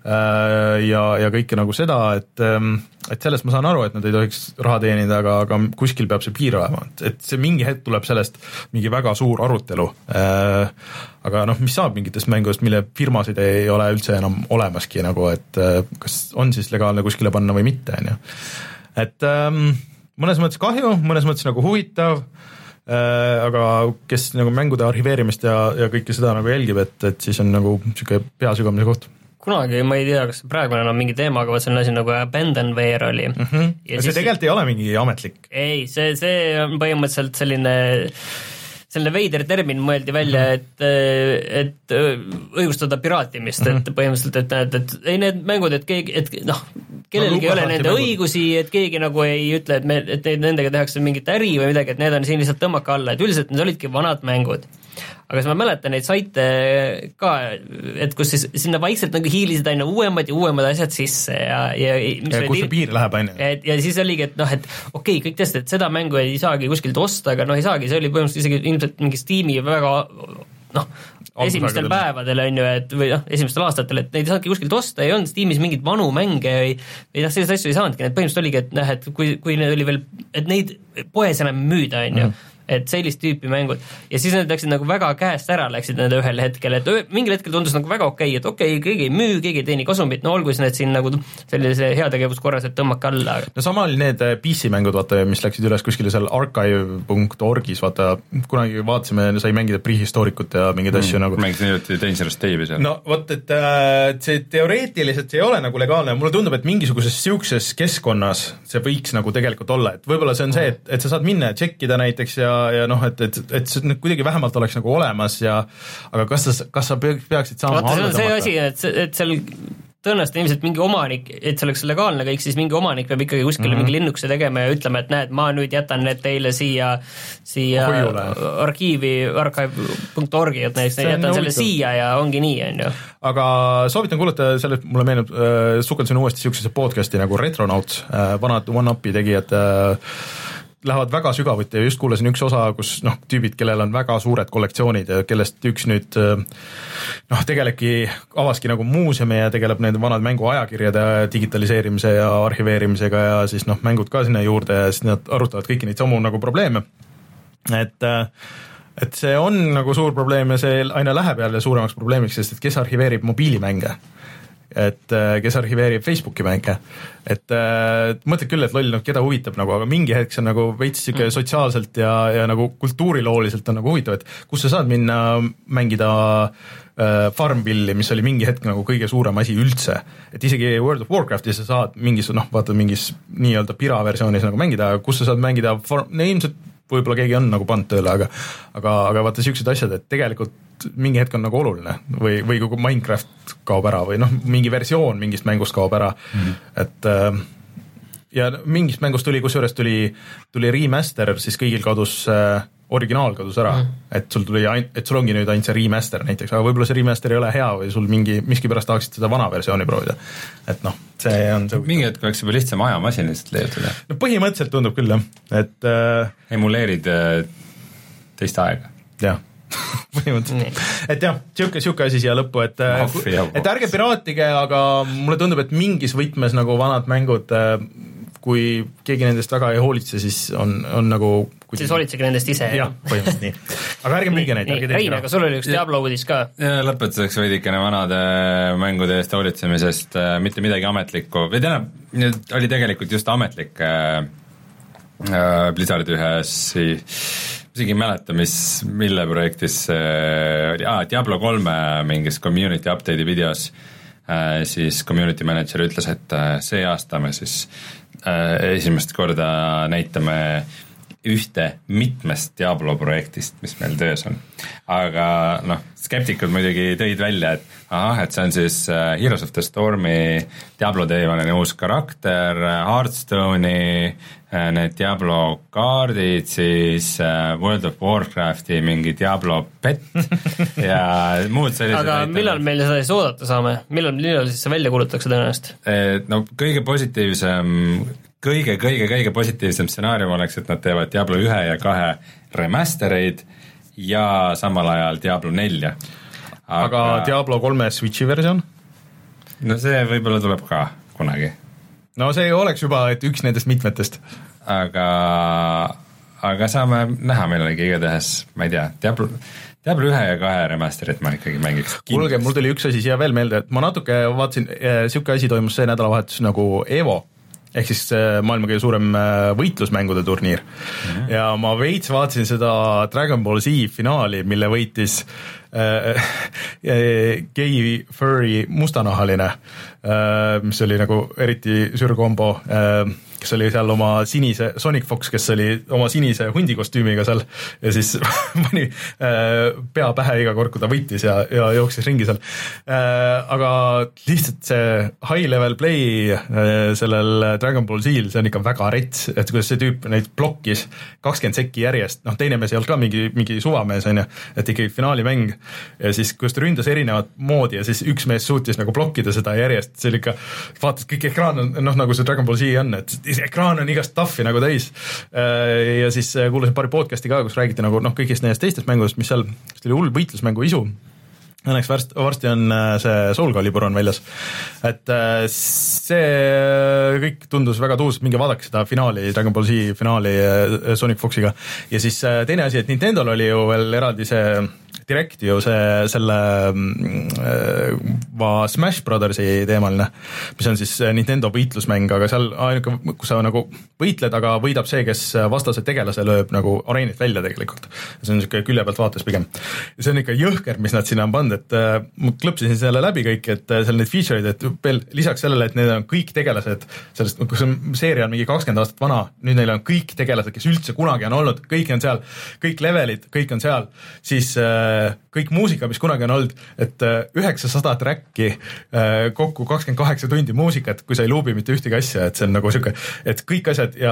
ja, ja kõike nagu seda, et, et sellest ma saan aru, et nad ei tohiks raha teenida, aga, aga kuskil peab see piir olema, et see mingi hetk tuleb sellest mingi väga suur arutelu. Aga noh, mis saab mingitest mängudest, mille firmasid ei ole üldse enam olemaski nagu, et kas on siis legaalne kuskile panna või mitte, on ju. Et mõnes mõttes kahju, mõnes mõttes nagu huvitav, aga kes nagu mängude arhiveerimist ja, ja kõike seda nagu jälgib, et, et siis on nagu siuke peasügamise koht. Kunagi, ma ei tea, kas praegu on enam mingi teema, aga selline asi nagu Abandonware oli. Mm -hmm. ja see siis... tegelikult ei ole mingi ametlik. Ei, see, see on põhimõtteliselt selline selline veider termin mõeldi välja, et, et õigustada piraatimist, et põhimõtteliselt, et näed, et ei need mängud, et keegi, et noh, kellelgi ei ole nende mängud. Õigusi, et keegi nagu ei ütle, et, me, et nendega tehakse mingit äri või midagi, et need on siin lihtsalt tõmmaka alla, et üldiselt need olidki vanad mängud. Aga siis ma mäletan neid saite ka, et kus siis sinna vaikselt nagu hiilisid aina uuemad ja uuemad asjad sisse ja, ja, mis ja kus see piir läheb aina. Et, ja siis oligi, et noh, et okei, okay, kõik tõesti, et seda mängu ei saagi kuskilt osta, aga noh, ei saagi, see oli põhimõtteliselt isegi ilmselt mingi Steam'i väga noh, esimestel päevadel on ju, et või noh, esimestel aastatel, et neid ei saadki kuskilt osta, ei olnud Steamis mingid vanu mänge või, või noh, selliseid asju ei saanudki, need põhimõtteliselt oligi, et noh, et kui, kui need oli veel, et neid poes enam müüda, on ju, et sellist tüüpi mängud ja siis need läksid nagu väga käest ära, läksid need ühel hetkel, et mingil hetkel tundus nagu väga okei, et okei, keegi ei müü, keegi ei teeni kasumit, no olgu siis need siin nagu sellise heategevuskorras, et tõmmake alla. No sama oli need P C mängud, vaata, mis läksid üles kuskile seal archive punkt orgis, vaata, kunagi vaatasime, sai mängida prehistorikut ja mingeid mm, asju nagu. Mängid niimoodi Dangerous Dave'i seal. No vot, et äh, see teoreetiliselt see ei ole nagu legaalne, mulle tundub, et mingisuguses siukses keskkonnas see võiks nagu tegelikult olla, et võib-olla see on see, et, et sa saad minna ja tšekkida näiteks ja ja noh, et, et, et see kuidagi vähemalt oleks nagu olemas ja aga kas sa, kas sa peaksid saama vaata, see on see asi, et, et seal tõenäoliselt ilmselt mingi omanik, et see oleks legaalne kõik, siis mingi omanik peab ikkagi kuskile mm-hmm. mingi linnukese tegema ja ütlema, et näed, ma nüüd jätan need teile siia siia Hoiule. arkiivi archive punkt orgi, et näiteks jätan selle huvitav. Siia ja ongi nii, on ju. Aga soovitan kuulata, selle mulle meenub äh, sukeldusin uuesti siuksesse podcasti nagu Retronauts, äh, vanad One-Upi tegijad äh, lähevad väga sügavuti ja just kuulasin üks osa, kus noh, tüübid, kellel on väga suured kollektsioonid ja kellest üks nüüd noh, tegelebki, avaski nagu muuseumi ja tegeleb nende vanad mänguajakirjade digitaliseerimise ja arhiveerimisega ja siis noh, mängud ka sinna juurde ja siis nad arutavad kõiki neid samu nagu probleeme. Et et see on nagu suur probleem ja see aina läheb jälle suuremaks probleemiks, sest et kes arhiveerib mobiilimänge, et kes arhiveerib Facebooki mänge, et äh, mõtled küll, et loll, noh, keda huvitab nagu, aga mingi hetk see on nagu veits siuke sotsiaalselt ja, ja nagu kultuurilooliselt on nagu huvitav, et kus sa saad minna mängida äh, Farmvilli, mis oli mingi hetk nagu kõige suurem asi üldse, et isegi World of Warcraftis sa saad mingis, noh, vaata mingis nii-öelda piraversioonis nagu mängida, kus sa saad mängida farm, ne ilmselt võib-olla keegi on nagu pannud tööle, aga aga, aga vaata siuksed asjad, et tegelikult mingi hetk on nagu oluline või, või kui Minecraft kaob ära või noh, mingi versioon mingist mängust kaob ära, mm-hmm. et äh, ja mingist mängust tuli, kusjuures tuli, tuli remaster, siis kõigil kadus äh, originaal kadus ära, mm. et sul tuli, et sul ongi nüüd ainult see remaster näiteks, aga võib-olla see remaster ei ole hea või sul mingi, miskipärast tahaksid seda vana versiooni proovida. Et noh, see on see... Mingi hetk oleks juba lihtsam ajamasin lihtsalt leiutada. No põhimõtteliselt tundub küll, jah. Et... Äh... emuleerid äh, teist aega. Jah. põhimõtteliselt. Et jah, siuke, siuke asi siia lõppu, et, Mahvi, et ärge piraatige, aga mulle tundub, et mingis võtmes nagu vanad mängud, kui keegi nendest väga ei hoolitse, siis on, on nagu kui... siis hoolitsegi nendest ise. jah, põhimõtteliselt nii. Aga ärge müüge neid. Rein, aga sul oli üks Diablo uudis ka. Ja lõpetuseks veidikene vanade mängude eest hoolitsemisest, mitte midagi ametlikku, või täna oli tegelikult just ametlik äh, Blizzardi ühes isegi ei mäleta, mis, mille projektis oli, ah, Diablo kolme mingis community update'i videos äh, siis community manager ütles, et äh, see aasta me siis äh, esimest korda näitame ühte mitmest Diablo projektist, mis meil töös on. aga noh, skeptikud muidugi tõid välja, et ahah, et see on siis Heroes of the Stormi Diablo teemaline uus karakter, Hearthstone'i need Diablo kaardid, siis World of Warcrafti mingi Diablo pet ja muud sellised. aga millal meil seda siis oodata saame? Millal, millal siis see välja kuulutatakse tõenäoliselt? No kõige positiivsem kõige, kõige, kõige positiivsem stsenaarium oleks, et nad teevad Diablo ühe ja kahe remastereid ja samal ajal Diablo nelja. Aga, aga Diablo kolme Switchi versioon? No see võib-olla tuleb ka kunagi. No see oleks juba, et üks nendest mitmetest. Aga, aga saame näha millalgi igatahes, ma ei tea, Diablo, Diablo ühe ja kahe remasterit ma ikkagi mängiks. Kuulge, mul tuli üks asi siia veel meelde, et ma natuke vaatasin, siuke asi toimus see nädalavahetus nagu Evo, ehk siis maailma kõige suurem võitlusmängude turniir. Mm-hmm. Ja ma veits vaatasin seda Dragon Ball Z finaali, mille võitis äh, gay furry mustanahaline, äh, mis oli nagu eriti sürkombo, äh, kes oli seal oma sinise, Sonic Fox, kes oli oma sinise hundikostüümiga seal ja siis pani äh, pea pähe iga kord, kui ta võitis ja, ja jooksis ringi seal. Äh, aga lihtsalt see high level play äh, sellel Dragon Ball Z-l, see on ikka väga rets, et kuidas see tüüp neid blokkis kakskümmend sekki järjest, noh teine mees ei olnud ka mingi, mingi suvamees, on ju, et ikkagi finaalimäng ja siis kuidas ta ründas erinevat moodi ja siis üks mees suutis nagu blokkida seda järjest, see oli ikka, vaatas kõik ekraan on, noh nagu see Dragon Ball Z on, et ekraan on igast taffi nagu täis ja siis kuulasin paari podcasti ka, kus räägiti nagu noh kõigist nendest teistest mängudest, mis seal, mis oli hull võitlusmängu isu. Õnneks varsti, varsti on see Soul Calibur on väljas, et see kõik tundus väga tuus, minge vaadake seda finaali, Dragon Ball Z finaali Sonic Foxiga ja siis teine asi, et Nintendol oli ju veel eraldi see direkt ju see selle äh, Smash Brothersi teemaline, mis on siis Nintendo võitlusmäng, aga seal ainuke, kus sa nagu võitled, aga võidab see, kes vastase tegelase lööb nagu areenilt välja tegelikult. See on niisugune külje pealt vaates pigem. See on ikka jõhker, mis nad sinna on pandud, et äh, ma klõpsisin selle läbi kõik, et äh, seal need feature'id, et veel lisaks sellele, et need on kõik tegelased, sellest, kus on seeria on mingi kakskümmend aastat vana, nüüd neil on kõik tegelased, kes üldse kunagi on olnud, kõik on seal, kõik levelid, kõik on seal, siis äh, kõik muusika, mis kunagi on olnud, et üheksasada tracki, kokku kakskümmend kaheksa tundi muusikat, kui sa ei luubi mitte ühtegi asja, et see on nagu siuke, et kõik asjad ja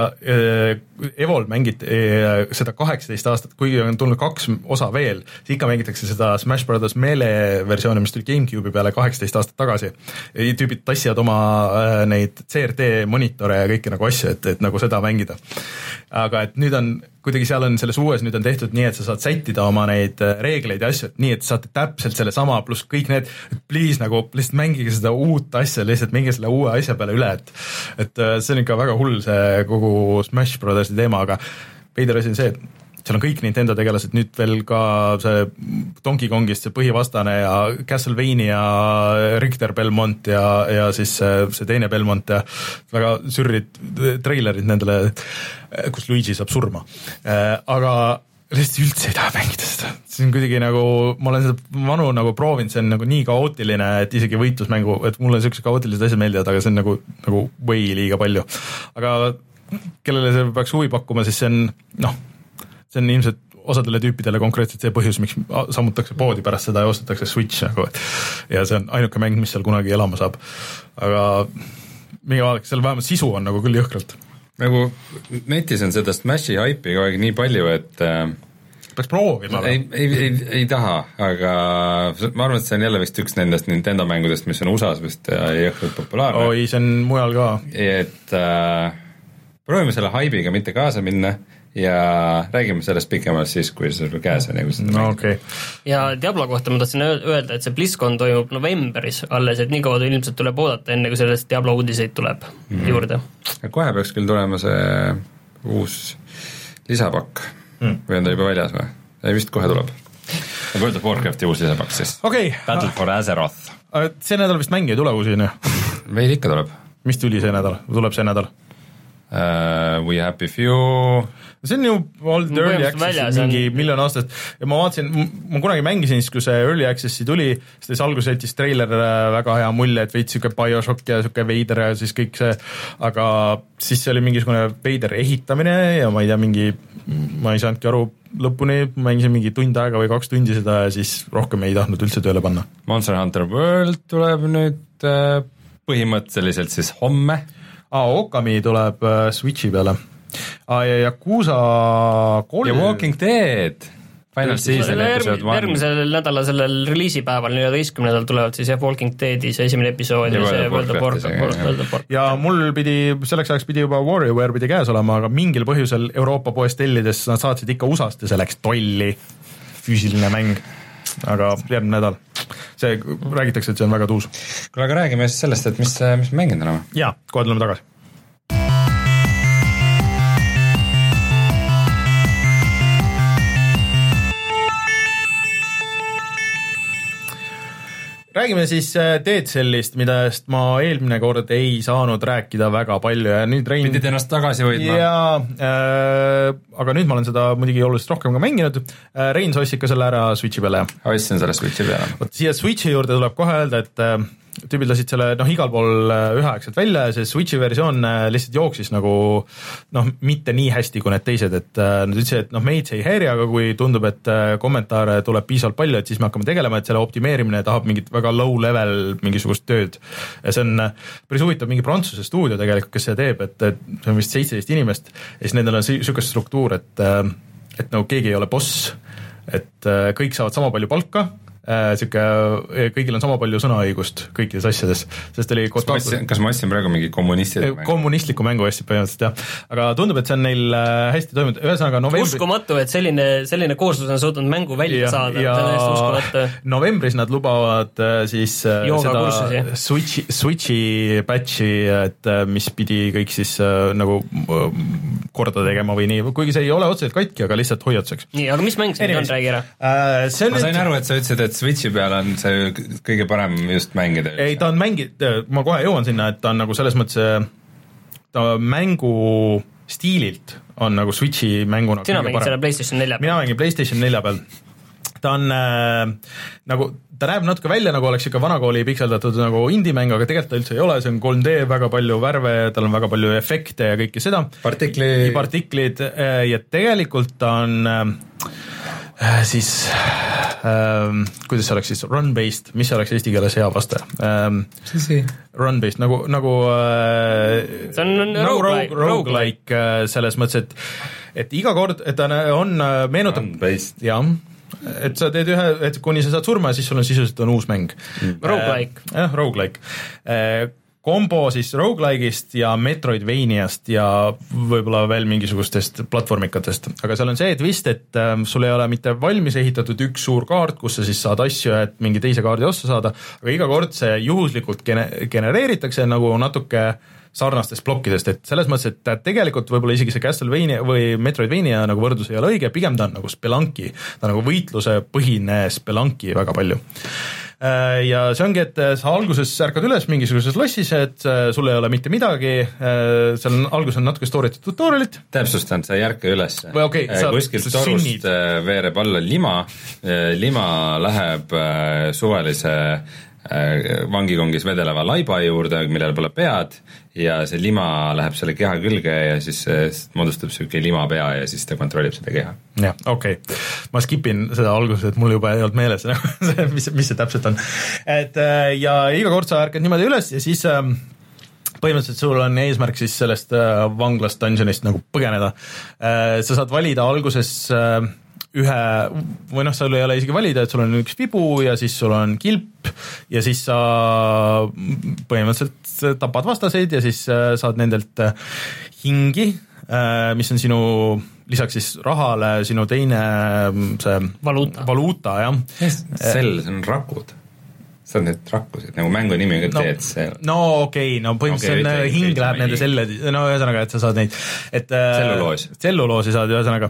Evol mängiti seda kaheksateist aastat, kuigi on tulnud kaks osa veel, siis ikka mängitakse seda Smash Brothers Melee versiooni, mis tuli GameCube'i peale kaheksateist aastat tagasi. Tüübid tassivad oma neid C R T monitore ja kõiki nagu asju, et, et nagu seda mängida. Aga et nüüd on kuidagi seal on selles uues nüüd on tehtud nii, et sa saad sättida oma neid reegleid ja asju, nii, et saate täpselt selle sama, pluss kõik need, please nagu lihtsalt mängige seda uut asja, lihtsalt mängige selle uue asja peale üle, et et see on ikka väga hull see kogu Smash Brothersi teema, aga veider asi on see, et seal on kõik Nintendo tegelased, nüüd veel ka see Donkey Kongist see põhivastane ja Castlevania, Richter Belmont ja, ja siis see, see teine Belmont ja väga sürrid treilerid nendele, kus Luigi saab surma. Aga lihtsalt üldse ei taha mängida seda. See on kuidagi nagu, ma olen seda vanu nagu proovinud, see on nagu nii kaootiline, et isegi võitlusmängu, et mulle sellised kaootilised asjad meeldivad, aga see on nagu, nagu way liiga palju. Aga kellele see peaks huvi pakkuma, siis see on, noh, see on ilmselt osadele tüüpidele konkreetselt see põhjus, miks sammutakse poodi pärast seda ja ostetakse Switch nagu, ja see on ainuke mäng, mis seal kunagi elama saab. Aga mingi vaadake, seal vähemalt sisu on nagu küll jõhkralt. Nagu netis on seda Smashi haipi kogu aeg nii palju, et peaks proovima. Ei, ei, ei, ei taha, aga ma arvan, et see on jälle vist üks nendest Nintendo mängudest, mis on U S A-s vist jõhkralt populaarne. Oi, see on mujal ka. Et äh, proovime selle haibiga mitte kaasa minna ja räägime sellest pikemalt siis, kui see käes on. No, okay. Ja Diablo kohta ma tahtsin öelda, et see BlizzCon toimub novembris alles, et nii kaua ilmselt tuleb oodata, enne kui sellest Diablo uudiseid tuleb mm. juurde. Kohe peaks küll tulema see uus lisapakk mm. või on ta juba väljas või? Ei, vist kohe tuleb. World of Warcrafti uus lisapakk siis. Okay. Battle for Azeroth. See nädal vist mängi ei tule uusi, ne? Veid ikka tuleb. Mis tuli see nädal? Tuleb see nädal? uh, We Happy Few. see on ju olnud early access mingi on... miljon aastat ja ma vaatasin, ma kunagi mängisin siis, kui see early access'i tuli, siis alguses jättis treiler väga hea mulje, et veits siuke BioShock ja siuke veider ja siis kõik see, aga siis see oli mingisugune veider ehitamine ja ma ei tea, mingi, ma ei saanudki aru lõpuni, mängisin mingi tund aega või kaks tundi seda ja siis rohkem ei tahtnud üldse tööle panna. Monster Hunter World tuleb nüüd põhimõtteliselt siis homme. Aa, Okami tuleb Switchi peale. Ah, ja Yakuza kolm ja Walking Dead Final Season episood one järgmisel nädala sellel reliisipäeval neljateistkümnendal tulevad siis jah Walking Deadi see esimene episood ja, ja see World of Warcraft ja mul pidi, selleks ajaks pidi juba WarioWare pidi käes olema, aga mingil põhjusel Euroopa poest tellides nad saatsid ikka U S A-st ja see läks tolli füüsiline mäng, aga järgmine nädal see räägitakse, et see on väga tuus. Kuule, aga räägime siis sellest, et mis, mis mänginud olema? Jaa, kohe tuleme tagasi. Räägime siis Dead Cellist, millest ma eelmine kord ei saanud rääkida väga palju ja nüüd Rein... Pidid ennast tagasi hoidma. Jaa, äh, aga nüüd ma olen seda muidugi oluliselt rohkem ka mänginud. Rein, sa ostsid ka selle ära Switchi peale. Ostsin selle Switchi peale. Võt, siia Switchi juurde tuleb kohe öelda, et äh, tüübid lasid selle noh, igal pool üheaegselt välja ja see Switchi versioon lihtsalt jooksis nagu noh, mitte nii hästi kui need teised, et nad ütlesid, et noh, meid see ei häiri, aga kui tundub, et kommentaare tuleb piisavalt palju, et siis me hakkame tegelema, et selle optimeerimine tahab mingit väga low level mingisugust tööd. Ja see on päris huvitav mingi Prantsuse stuudio tegelikult, kes see teeb, et, et see on vist seitseteist inimest ja siis nendel on niisugust struktuur, et, et nagu keegi ei ole boss, et kõik saavad sama palju palka, Siuke, kõigil on sama palju sõnaõigust kõikides asjades, sest oli kas ma ostsin, kas ma ostsin praegu mingi kommunistliku mängu? Kommunistliku mängu ostsin põhimõtteliselt, jah. Aga tundub, et see on neil hästi toimunud. Ühesõnaga novembri... Uskumatu, et selline, selline kooslus on suutnud mängu välja ja, saada. Ja novembris nad lubavad siis Jooga seda Switchi, Switchi patchi, et mis pidi kõik siis nagu korda tegema või nii, kuigi see ei ole otseselt katki, aga lihtsalt hoiatuseks. Nii, aga mis mäng see on, räägi ära? Äh, see ma sain nüüd... aru, et sa ütlesid, et Switchi peal on see kõige parem just mängida. Ei, ta on mängi-, ma kohe jõuan sinna, et ta on nagu selles mõttes, ta mängu stiililt on nagu Switchi mänguna. Sina mängid selle PlayStation nelja peal? Mina mängin PlayStation nelja peal. Ta on äh, nagu, ta näeb natuke välja, nagu oleks ikka vanakooli pikseldatud nagu indie-mäng, aga tegelikult ta üldse ei ole, see on kolm D, väga palju värve, tal on väga palju efekte ja kõike seda. Partikli... Partiklid ja tegelikult ta on äh, siis ähm, kuidas see oleks siis run-based, mis see oleks eesti keeles hea vaste ähm, run-based, nagu, nagu äh, see on nagu roguelike, roguelike äh, selles mõttes, et, et iga kord, et ta on äh, meenutab jah, et sa teed ühe, et kuni sa saad surma ja siis sul on sisuliselt on uus mäng mm. roguelike äh, jah, roguelike äh, kombo siis roguelike'ist ja Metroidvaniast ja võib-olla veel mingisugustest platvormikatest, aga seal on see twist, et äh, sul ei ole mitte valmis ehitatud üks suur kaart, kus sa siis saad asju, et mingi teise kaardi ossa saada, aga iga kord see juhuslikult gene- genereeritakse nagu natuke sarnastest plokkidest, et selles mõttes, et tegelikult võib-olla isegi see Castlevania või Metroidvania nagu võrdlus ei ole õige, pigem ta on nagu Spelunky, ta on nagu võitluse põhine Spelunky väga palju. Ja see ongi, et sa alguses ärkad üles mingisuguses lossis, et sul ei ole mitte midagi, seal on, alguses on natuke story'd tutorialit. Täpsustan, sa ei ärka üles. Okay, kuskilt torust veereb alla lima, lima läheb suvalise vangikongis vedeleva laiba juurde, millel pole pead ja see lima läheb selle keha külge ja siis moodustab selline lima pea ja siis ta kontrollib seda keha. jah, okei okay. Ma skipin seda alguses, et mul juba ei olnud meeles mis, mis see täpselt on. Et ja iga kord sa ärkad niimoodi üles ja siis põhimõtteliselt sul on eesmärk siis sellest vanglast dungeonist nagu põgeneda. Sa saad valida alguses ühe, või noh, sul ei ole isegi valida, et sul on üks vibu ja siis sul on kilp ja siis sa põhimõtteliselt tapad vastaseid ja siis saad nendelt hingi, mis on sinu, lisaks siis rahale, sinu teine see valuuta, valuuta jah. Sell, see on rakud. See on need rakkusid, nagu mängu nimi on ka no, teed see. No okei, okay, no põhimõtteliselt okay, hing ütle, läheb nende selle, no ühesõnaga, et sa saad neid, et tselluloos. Tselluloosi saad ühesõnaga.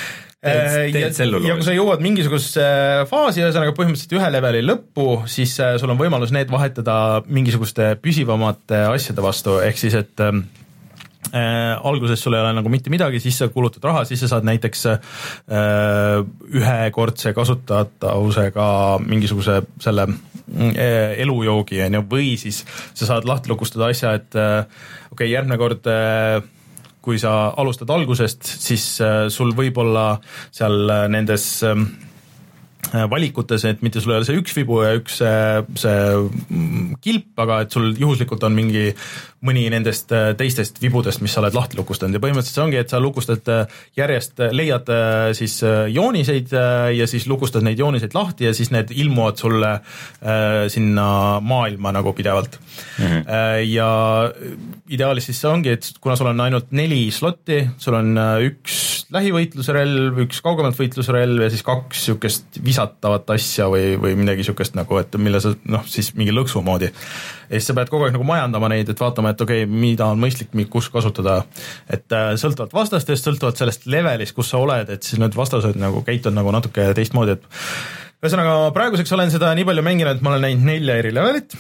Teed, teed ja, ja kui sa jõuad mingisugusesse faasi, ühesõnaga põhimõtteliselt ühe leveli lõppu, siis sul on võimalus need vahetada mingisuguste püsivamate asjade vastu, ehk siis, et Äh, alguses sul ei ole nagu mitte midagi, siis sa kulutad raha, siis sa saad näiteks äh, ühekordse kasutatavusega mingisuguse selle äh, elujoogi on ju, või siis sa saad lahti lukustada asja, et äh, okei okay,, järgmine kord äh, kui sa alustad algusest, siis äh, sul võib olla seal äh, nendes äh, valikutes, et mitte sul ei ole see üks vibu ja üks see, see kilp, aga et sul juhuslikult on mingi mõni nendest teistest vibudest, mis sa oled lahti lukustanud ja põhimõtteliselt see ongi, et sa lukustad järjest, leiad siis jooniseid ja siis lukustad neid jooniseid lahti ja siis need ilmuvad sulle sinna maailma nagu pidevalt. Mm-hmm. Ja ideaalis siis see ongi, et kuna sul on ainult neli slotti, sul on üks lähivõitluse relv, üks kaugemalt võitluse relv ja siis kaks sükest visatavat asja või, või midagi sükest nagu, et mille sa noh, siis mingi lõksu moodi. Ja siis sa pead kogu aeg nagu majandama neid, et vaatama, et okei okay,, mida on mõistlik, kus kasutada. Et äh, sõltuvalt vastastest, sõltuvalt sellest levelist, kus sa oled, et siis need vastased nagu käitud nagu natuke teistmoodi, et ühesõnaga praeguseks olen seda nii palju mänginud, et ma olen näinud nelja eri levelit,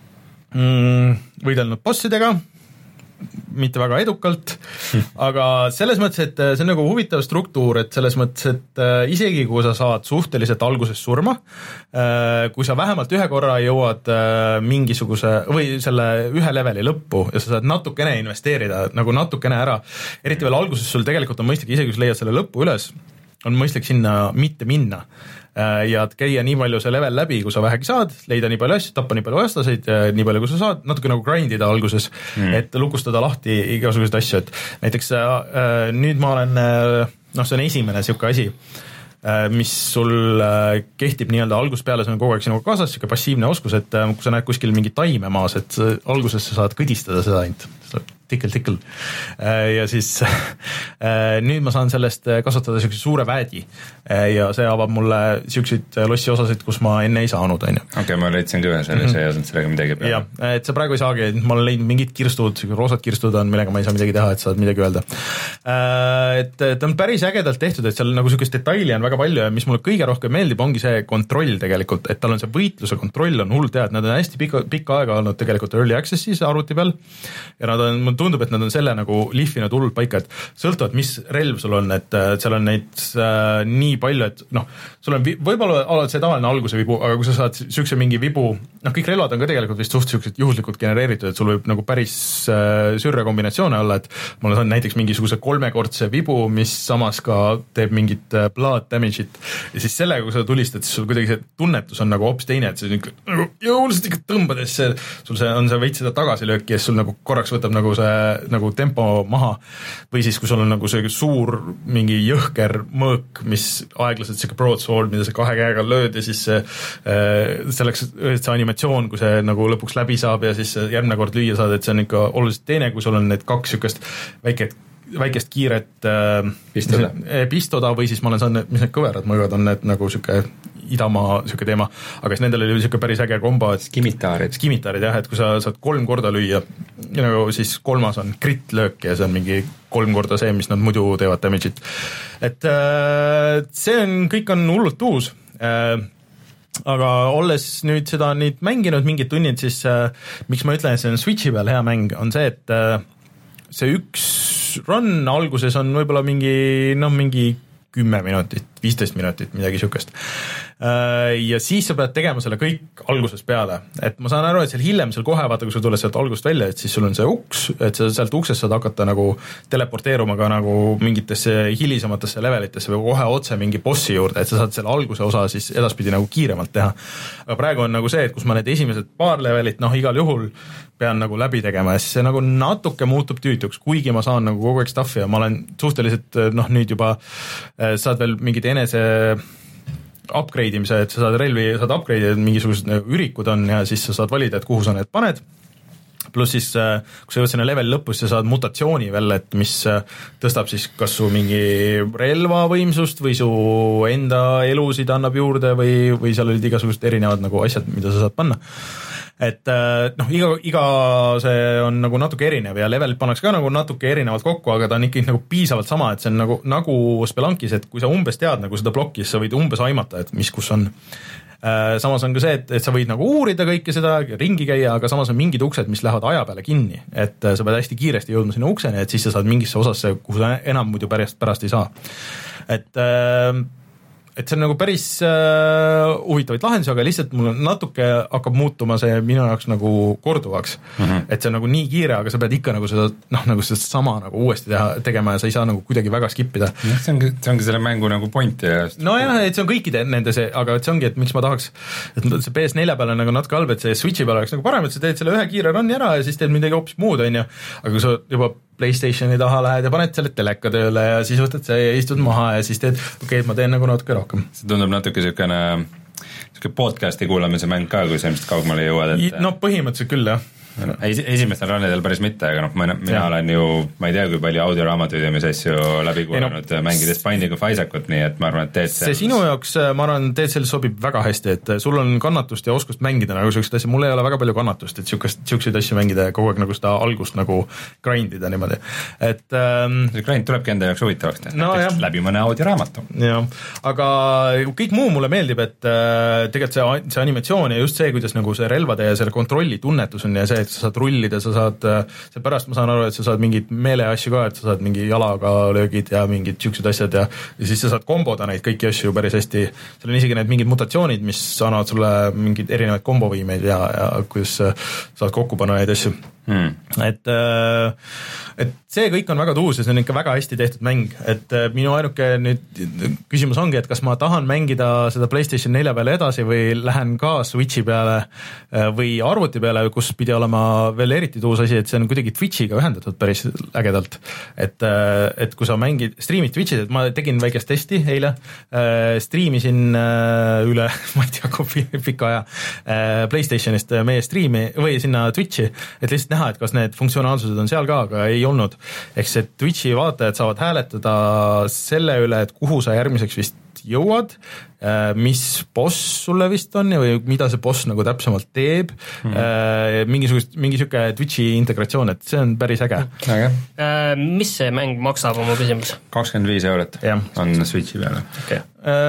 mm, võidelnud bossidega, mitte väga edukalt, aga selles mõttes, et see on nagu huvitav struktuur, et selles mõttes, et isegi kui sa saad suhteliselt alguses surma, kui sa vähemalt ühe korra jõuad mingisuguse või selle ühe leveli lõppu ja sa saad natukene investeerida, nagu natukene ära, eriti veel alguses sul tegelikult on mõistlik, isegi kui sa leiad selle lõppu üles, on mõistlik sinna mitte minna ja käia nii palju see level läbi, kui sa vähegi saad, leida nii palju asju, tappa nii palju vastaseid, nii palju kui sa saad, natuke nagu grindida alguses, mm. et lukustada lahti igasuguseid asju, et näiteks äh, nüüd ma olen, noh, see on esimene siuke asi, äh, mis sul äh, kehtib nii-öelda algusest peale, see on kogu aeg sinuga kaasas, siuke passiivne oskus, et äh, kui sa näed kuskil mingi taime maas, et alguses sa saad kõdistada seda ainult, tikkel-tikkel. Ja siis nüüd ma saan sellest kasutada siukse suure väedi ja see avab mulle siukseid lossi osasid, kus ma enne ei saanud. Okei, okay, ma leidsin ka ühe selle, mm-hmm. see ei osanud sellega midagi peale. Ja, et sa praegu ei saagi, ma olen leidnud mingid kirstud, roosad kirstud on, millega ma ei saa midagi teha, et saad midagi öelda. Et ta on päris ägedalt tehtud, et seal nagu siukest detaili on väga palju ja mis mulle kõige rohkem meeldib, ongi see kontroll tegelikult, et tal on see võitluse kontroll on hull tead, nad on hästi pika, pika aega olnud tegelikult early access'is arvuti peal ja nad on tundub, et nad on selle nagu lihvinud hullult paika, et sõltuvalt, mis relv sul on, et seal on neid äh, nii palju, et noh, sul on vi- võib-olla oled see tavaline alguse vibu, aga kui sa saad sükse mingi vibu, noh, kõik relvad on ka tegelikult vist suht sükselt juhuslikult genereeritud, et sul võib nagu päris äh, sürre kombinatsioone olla, et mul on näiteks mingisuguse kolmekordse vibu, mis samas ka teeb mingit äh, blood damage'it ja siis sellega, kui sa tulistad, siis sul kuidagi see tunnetus on nagu hoopis teine, et see on ikka nagu jõuliselt ikka tõmbades, see, sul see on see veits seda tagasilööki ja sul nagu korraks võtab nagu see nagu tempo maha või siis kui sul on nagu see suur mingi jõhker mõõk, mis aeglaselt siuke broadsword, mida sa kahe käega lööd ja siis see, selleks see animatsioon, kui see nagu lõpuks läbi saab ja siis järgmine kord lüüa saad, et see on ikka oluliselt teine, kui sul on need kaks siukest väiket väikest kiiret äh, pistoda. pistoda või siis ma olen saanud, mis need kõverad mõjuvad on, need nagu siuke idamaa siuke teema, aga siis nendel oli siuke päris äge kombo, et skimitaarid, skimitaarid jah, et kui sa saad kolm korda lüüa ja nagu siis kolmas on crit löök ja see on mingi kolm korda see, mis nad muidu teevad damage'it. Et äh, see on, kõik on hullult uus äh, aga olles nüüd seda nüüd mänginud mingid tunnid, siis äh, miks ma ütlen, et see on Switchi peal hea mäng, on see, et äh, see üks run alguses on võib-olla mingi, noh, mingi kümme minutit, viisteist minutit, midagi siukest. Ja siis sa pead tegema selle kõik alguses peale, et ma saan aru, et seal hiljem seal kohe, vaata, kui sa tuled sealt algusest välja, et siis sul on see uks, et sa sealt uksest saad hakata nagu teleporteeruma ka nagu mingitesse hilisematesse levelitesse või kohe otse mingi bossi juurde, et sa saad selle alguse osa siis edaspidi nagu kiiremalt teha. Aga praegu on nagu see, et kus ma need esimesed paar levelit, noh, igal juhul pean nagu läbi tegema ja siis see nagu natuke muutub tüütuks, kuigi ma saan nagu kogu aeg stuffi ja ma olen suhteliselt, noh, nüüd juba saad veel mingid enese upgrade imise, et sa saad relvi, saad upgrade, mingisugused ürikud on ja siis sa saad valida, et kuhu sa need paned. Pluss siis, kui sa jõud sinna level lõpus, sa saad mutatsiooni veel, et mis tõstab siis kas su mingi relva võimsust või su enda elusid annab juurde või, või seal olid igasugused erinevad nagu asjad, mida sa saad panna. Et noh, iga, iga see on nagu natuke erinev ja levelid pannakse ka nagu natuke erinevalt kokku, aga ta on ikkagi nagu piisavalt sama, et see on nagu, nagu Spelunkis, et kui sa umbes tead nagu seda plokki, siis sa võid umbes aimata, et mis kus on. samas on ka see, et, et sa võid nagu uurida kõike seda, ringi käia, aga samas on mingid uksed, mis lähevad aja peale kinni, et sa pead hästi kiiresti jõudma sinna ukseni, et siis sa saad mingisse osasse, kuhu sa enam muidu pärast, pärast ei saa. Et et see on nagu päris äh, huvitavaid lahendusi, aga lihtsalt mul natuke hakkab muutuma see minu jaoks nagu korduvaks. Mm-hmm. Et see on nagu nii kiire, aga sa pead ikka nagu seda, noh, nagu seda sama nagu uuesti teha, tegema ja sa ei saa nagu kuidagi väga skippida. See ongi, see ongi selle mängu nagu pointi. No jah, et see on kõikide nende see, aga et see ongi, et miks ma tahaks, et see P S neli peal on nagu natuke halb, et see Switchi peal oleks nagu parem, et sa teed selle ühe kiire run'i ära ja siis teed midagi hoopis muud, on ju, aga kui sa juba PlayStationi taha lähed ja paned selle teleka tööle ja siis võtad see ja istud maha ja siis teed, okei, et ma teen nagu natuke rohkem. See tundub natuke niisugune niisugune podcasti kuulamise mäng ka, kui sa ilmselt kaugmale jõuad. Et... No põhimõtteliselt küll, jah. Es, esimestel rannidel päris mitte, aga noh, mina, mina olen ju, ma ei tea, kui palju audioraamatuidemise asju läbi kuulanud no, mängides Binding of Isaacut, nii et ma arvan, et D C see sinu jaoks, ma arvan, D C sobib väga hästi, et sul on kannatust ja oskust mängida nagu sellised asja, mul ei ole väga palju kannatust, et siukest, siukseid asju mängida ja kogu aeg nagu seda algust nagu grindida niimoodi, et ähm, see grind tulebki enda jaoks huvitavaks teha, no, läbi mõne audioraamatu. Jah, aga kõik muu mulle meeldib, et äh, tegelikult see, see animatsioon ja just see, kuidas nagu see relvade ja selle kontrolli tunnetus on ja see, et sa saad rullida, sa saad, seepärast ma saan aru, et sa saad mingid meeleasju ka, et sa saad mingi jalaga löögid ja mingid siuksed asjad ja, ja siis sa saad komboda neid kõiki asju päris hästi, seal on isegi need mingid mutatsioonid, mis annavad sulle mingid erinevaid kombovõimeid ja, ja kuidas saad kokku panna neid asju. Hmm. Et, et see kõik on väga tuus ja see on ikka väga hästi tehtud mäng, et minu ainuke nüüd küsimus ongi, et kas ma tahan mängida seda PlayStation neli peale edasi või lähen ka Switchi peale või arvuti peale, kus pidi olema veel eriti tuus asi, et see on kuidagi Twitchiga ühendatud päris ägedalt, et, et kui sa mängid, streamid Twitchid, et ma tegin väikest testi eile, streamisin üle, ma ei tea, kui pika aja PlayStationist meie streami või sinna Twitchi, et lihtsalt näha, et kas need funktsionaalsused on seal ka, aga ei olnud. Ehk see Twitchi vaatajad saavad hääletada selle üle, et kuhu sa järgmiseks vist jõuad, mis boss sulle vist on ja või mida see boss nagu täpsemalt teeb, mm. mingisugust, mingi siuke Twitchi integratsioon, et see on päris äge. Okay. Mis see mäng maksab, oma küsimus? kakskümmend viis eurot ja. On Switchi peale. Okay.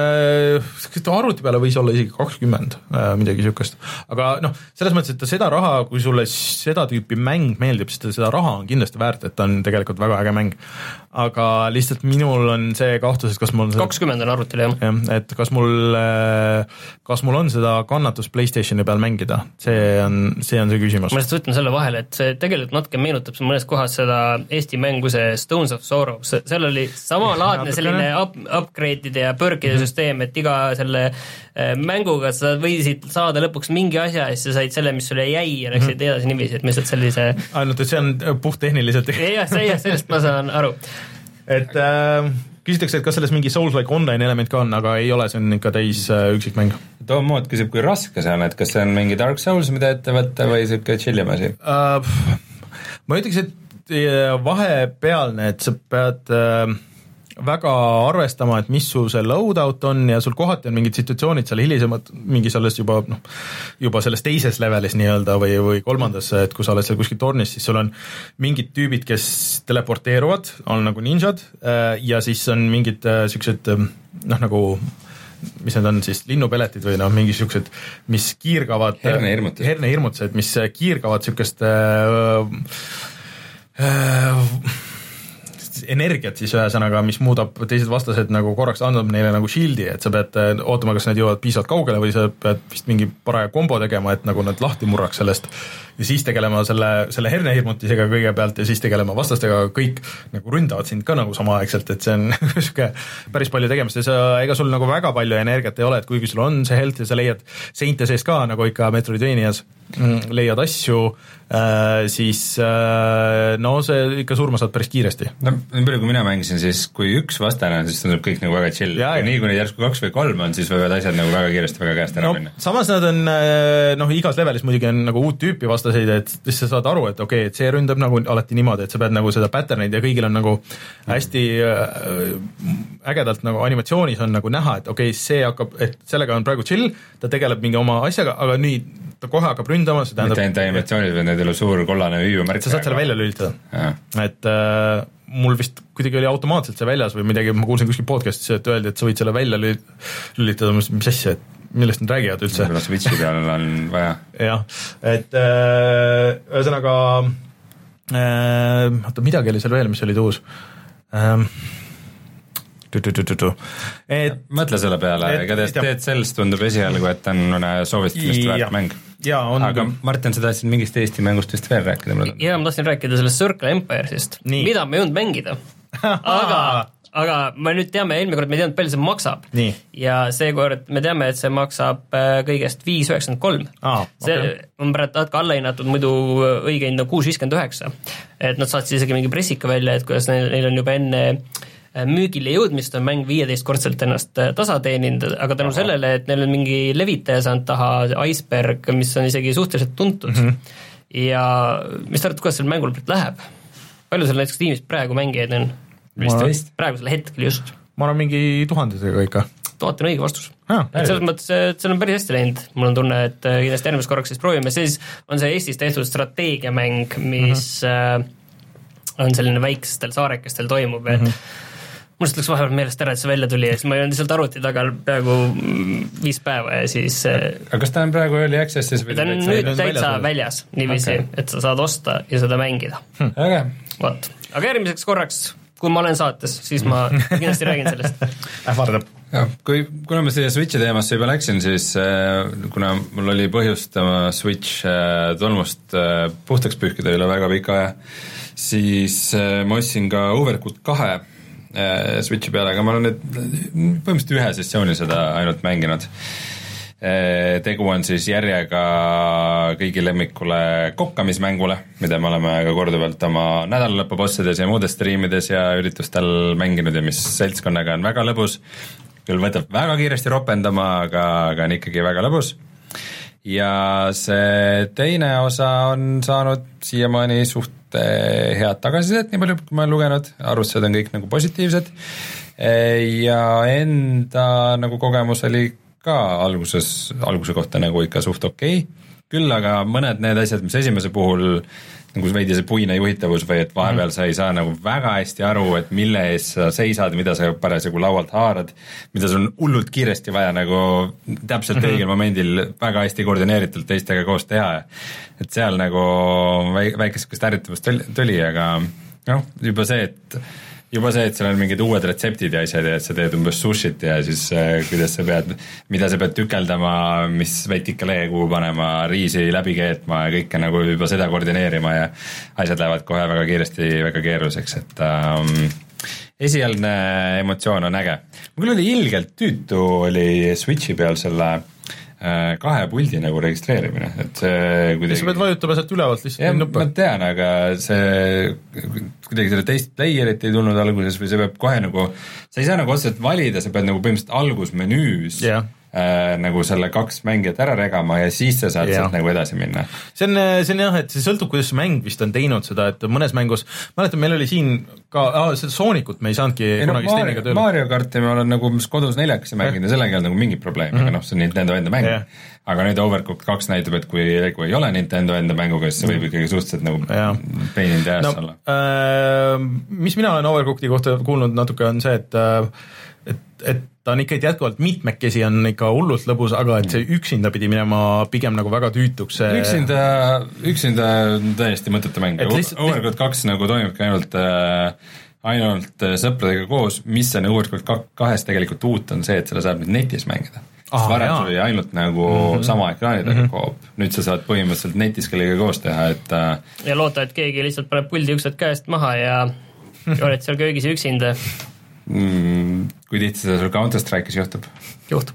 Arvuti peale võis olla isegi kakskümmend, midagi siukest. Aga noh, selles mõttes, et seda raha, kui sulle seda tüüpi mäng meeldib, siis seda raha on kindlasti väärt, et on tegelikult väga äge mäng. Aga lihtsalt minul on see kahtus, et kas mul on seda... kakskümmend on arvutile, jah. jah, et kas mul, kas mul on seda kannatust PlayStationi peal mängida, see on see, on see küsimus. Ma lihtsalt võtan selle vahele, et see tegelikult natuke meenutab mõnes kohas seda Eesti mängu, see Stones of Sorrow, seal oli samalaadne selline up, upgrade'ide ja pörkide mm-hmm. süsteem, et iga selle mänguga sa võisid saada lõpuks mingi asja ja siis sa said selle, mis sulle jäi ja läksid mm-hmm. edasi niiviisi, et lihtsalt sellise ainult, et see on puhttehniliselt jah, see, sellest ma saan aru. Et äh, küsitakse, et kas selles mingi Souls-like online element ka on, aga ei ole, see on ikka täis äh, üksikmäng. Too mood küsib, kui raske see on, et kas see on mingi Dark Souls, mida ette võtta või siuke chillimasi? Uh, ma ütleks, et vahepealne, et sa pead uh, väga arvestama, et mis sul see loadout on ja sul kohati on mingid situatsioonid seal hilisemad, mingi selles juba, noh, juba selles teises levelis nii-öelda või, või kolmandas, et kui sa oled seal kuskil tornis, siis sul on mingid tüübid, kes teleporteeruvad, on nagu ninjad ja siis on mingid siuksed, noh, nagu mis need on siis, linnupeletid või noh, mingi siuksed, mis kiirgavad hernehirmutused, hernehirmutused, mis kiirgavad siukest äh, äh, energiat siis ühesõnaga, mis muudab teised vastased nagu korraks andab neile nagu shield'i, et sa pead ootama, kas nad jõuavad piisavalt kaugele või sa pead vist mingi paraja kombo tegema, et nagu nad lahti murraks sellest ja siis tegelema selle, selle hernehirmutisega kõigepealt ja siis tegelema vastastega, kõik nagu ründavad sind ka nagu samaaegselt, et see on siuke päris palju tegemist ja sa, ega sul nagu väga palju energiat ei ole, et kuigi sul on see health ja sa leiad seinte sees ka nagu ikka Metroidvanias, leiad asju, äh, siis äh, no see ikka surma saad päris kiiresti. No nii palju, kui mina mängisin, siis kui üks vastane on, siis tundub kõik nagu väga chill. Ja, ja nii, kui neid järsku kaks või kolm on, siis võivad asjad nagu väga kiiresti väga käest ära no, minna. Samas nad on, noh, igas levelis muidugi on nagu uut tüüpi vastaseid, et siis sa saad aru, et okei, okay, et see ründab nagu alati niimoodi, et sa pead nagu seda patternid ja kõigil on nagu hästi äh, ägedalt nagu animatsioonis on nagu näha, et okei okay,, see hakkab, et sellega on praegu chill, ta tegeleb mingi oma asjaga, aga nii ta kohe hakkab ründama, see tähendab... mitte enda animatsioonid või need ei ole suur kollane hüüumärk. Sa saad selle välja lülitada. Et äh, mul vist kuidagi oli automaatselt see väljas või midagi, ma kuulsin kuskil podcastis, et öeldi, et sa võid selle välja lülitada, mis asja, et millest nad räägivad üldse. võib-olla Switchi peal on vaja. jah, et ühesõnaga äh, oota, midagi oli seal veel, mis olid uus ähm, et mõtle selle peale, ega Dead Cells tundub esialgu, et on soovitamist väärt mäng. Ja, on aga küll. Martin, sa tahtsid mingist Eesti mängust vist veel rääkida? Jaa, ma tahtsin rääkida sellest Circle Empires'ist, mida me ei jõudnud mängida. aga, aga me nüüd teame, eelmine kord me ei teadnud, palju see maksab. Nii. Ja seekord me teame, et see maksab kõigest viis üheksakümmend kolm. Ah, see okay. on praegu natuke allahinnatud, muidu õige hind on kuus viiskümmend üheksa. Et nad saatsid isegi mingi pressika välja, et kuidas neil, neil on juba enne müügile jõudmist on mäng viieteistkordselt ennast tasa teeninud, aga tänu sellele, et neil on mingi levitaja saanud taha Iceberg, mis on isegi suhteliselt tuntud mm. -hmm. ja mis te arvate, kuidas seal mängul läheb? Palju seal näiteks tiimis praegu mängijaid on? viisteist Praegu selle hetkel just. Ma arvan mingi tuhandetega ikka. Tuhat on õige vastus. Ah, et selles mõttes, et seal on päris hästi läinud. Mul on tunne, et kindlasti järgmises korraks siis proovime. Siis on see Eestis tehtud strateegiamäng, mis mm -hmm. on selline väiksestel saarekestel toimub, et mm -hmm. mul läks vahepeal meelest ära, et see välja tuli ja siis ma jõin lihtsalt arvuti taga peaaegu viis päeva ja siis aga kas ta on praegu early access'is? Ta on nüüd täitsa väljas, niiviisi, okay. Et sa saad osta ja seda mängida hm. okay. Vot, aga järgmiseks korraks, kui ma olen saates, siis ma kindlasti räägin sellest. Ähvardab. Ja, kui, kuna ma siia Switchi teemasse juba läksin, siis äh, kuna mul oli põhjust oma Switch äh, tolmust äh, puhtaks pühkida üle väga pika aja, siis äh, ma ostsin ka Overcooked kahe Switchi peale, aga ma olen nüüd põhimõtteliselt ühe sessiooni seda ainult mänginud. Tegu on siis järjega kõigi lemmikule kokkamismängule, mida me oleme ka korduvalt oma nädalalõpubossides ja muudes striimides ja üritustel mänginud ja mis seltskonnaga on väga lõbus. Küll võtab väga kiiresti ropendama, aga, aga on ikkagi väga lõbus. Ja see teine osa on saanud siiamaani suht head tagasisidet, nii palju kui ma olen lugenud, arvustused on kõik nagu positiivsed ja enda nagu kogemus oli ka alguses, alguse kohta nagu ikka suht okei, küll aga mõned need asjad, mis esimese puhul nagu veidi see puine juhitavus või et vahepeal sa ei saa nagu väga hästi aru, et mille ees sa seisad, mida sa parasjagu laualt haarad, mida sul on hullult kiiresti vaja nagu täpselt õigel momendil väga hästi koordineeritult teistega koos teha. Et seal nagu väikesest ärritavust tuli, aga noh, juba see, et juba see, et seal on mingid uued retseptid ja asjad ja et sa teed umbes sushit ja siis kuidas sa pead, mida sa pead tükeldama, mis vetika lehe kuhu panema, riisi läbi keetma ja kõike nagu juba seda koordineerima ja asjad lähevad kohe väga kiiresti väga keeruliseks, et um, esialgne emotsioon on äge. Mul oli ilgelt tüütu oli Switchi peal selle kahe puldi nagu registreerimine, et see kuidagi... sa pead vajutama sealt ülevalt lihtsalt nuppe. Ma tean, aga see kuidagi selle teist playerit ei tulnud alguses või see peab kohe nagu, sa ei saa nagu otseselt valida, sa pead nagu põhimõtteliselt algusmenüüs yeah. äh, nagu selle kaks mängijat ära regama ja siis sa saad yeah. sealt nagu edasi minna. See on, see on jah, et see sõltub, kuidas mäng vist on teinud seda, et mõnes mängus, mäletan, meil oli siin ka, ah, seda Soonikut me ei saanudki ei, kunagi no, Mario, tööle. Mario karti me olen nagu kodus neljakesi mänginud ja sellega ei olnud nagu mingi probleem mm, -hmm. aga noh, see on Nintendo enda mäng. Yeah. Aga nüüd Overcooked kaks näitab, et kui, kui ei ole Nintendo enda mänguga, siis see võib ikkagi suhteliselt nagu pain in the ass no, olla. Äh, mis mina olen Overcooked'i kohta kuulnud natuke on see, et, et, et ta on ikka jätkuvalt mitmekesi on ikka hullult lõbus, aga et see üksinda pidi minema pigem nagu väga tüütuks. Üksinda, üksinda on täiesti mõtete mäng. Overcooked kaks nagu toimibki ainult äh, ainult sõpradega koos, mis on Overcooked kahes tegelikult uut on see, et selle saab nüüd netis mängida. Ah, varem oli ainult nagu mm -hmm. sama ekraanidega mm -hmm. koop. Nüüd sa saad põhimõtteliselt netis kellega koos teha, et ja loota, et keegi lihtsalt paneb puldi üksed käest maha ja oled seal köögis üksinda. Mm, kui tihti seda sul Counter-Strike'is juhtub? Juhtub.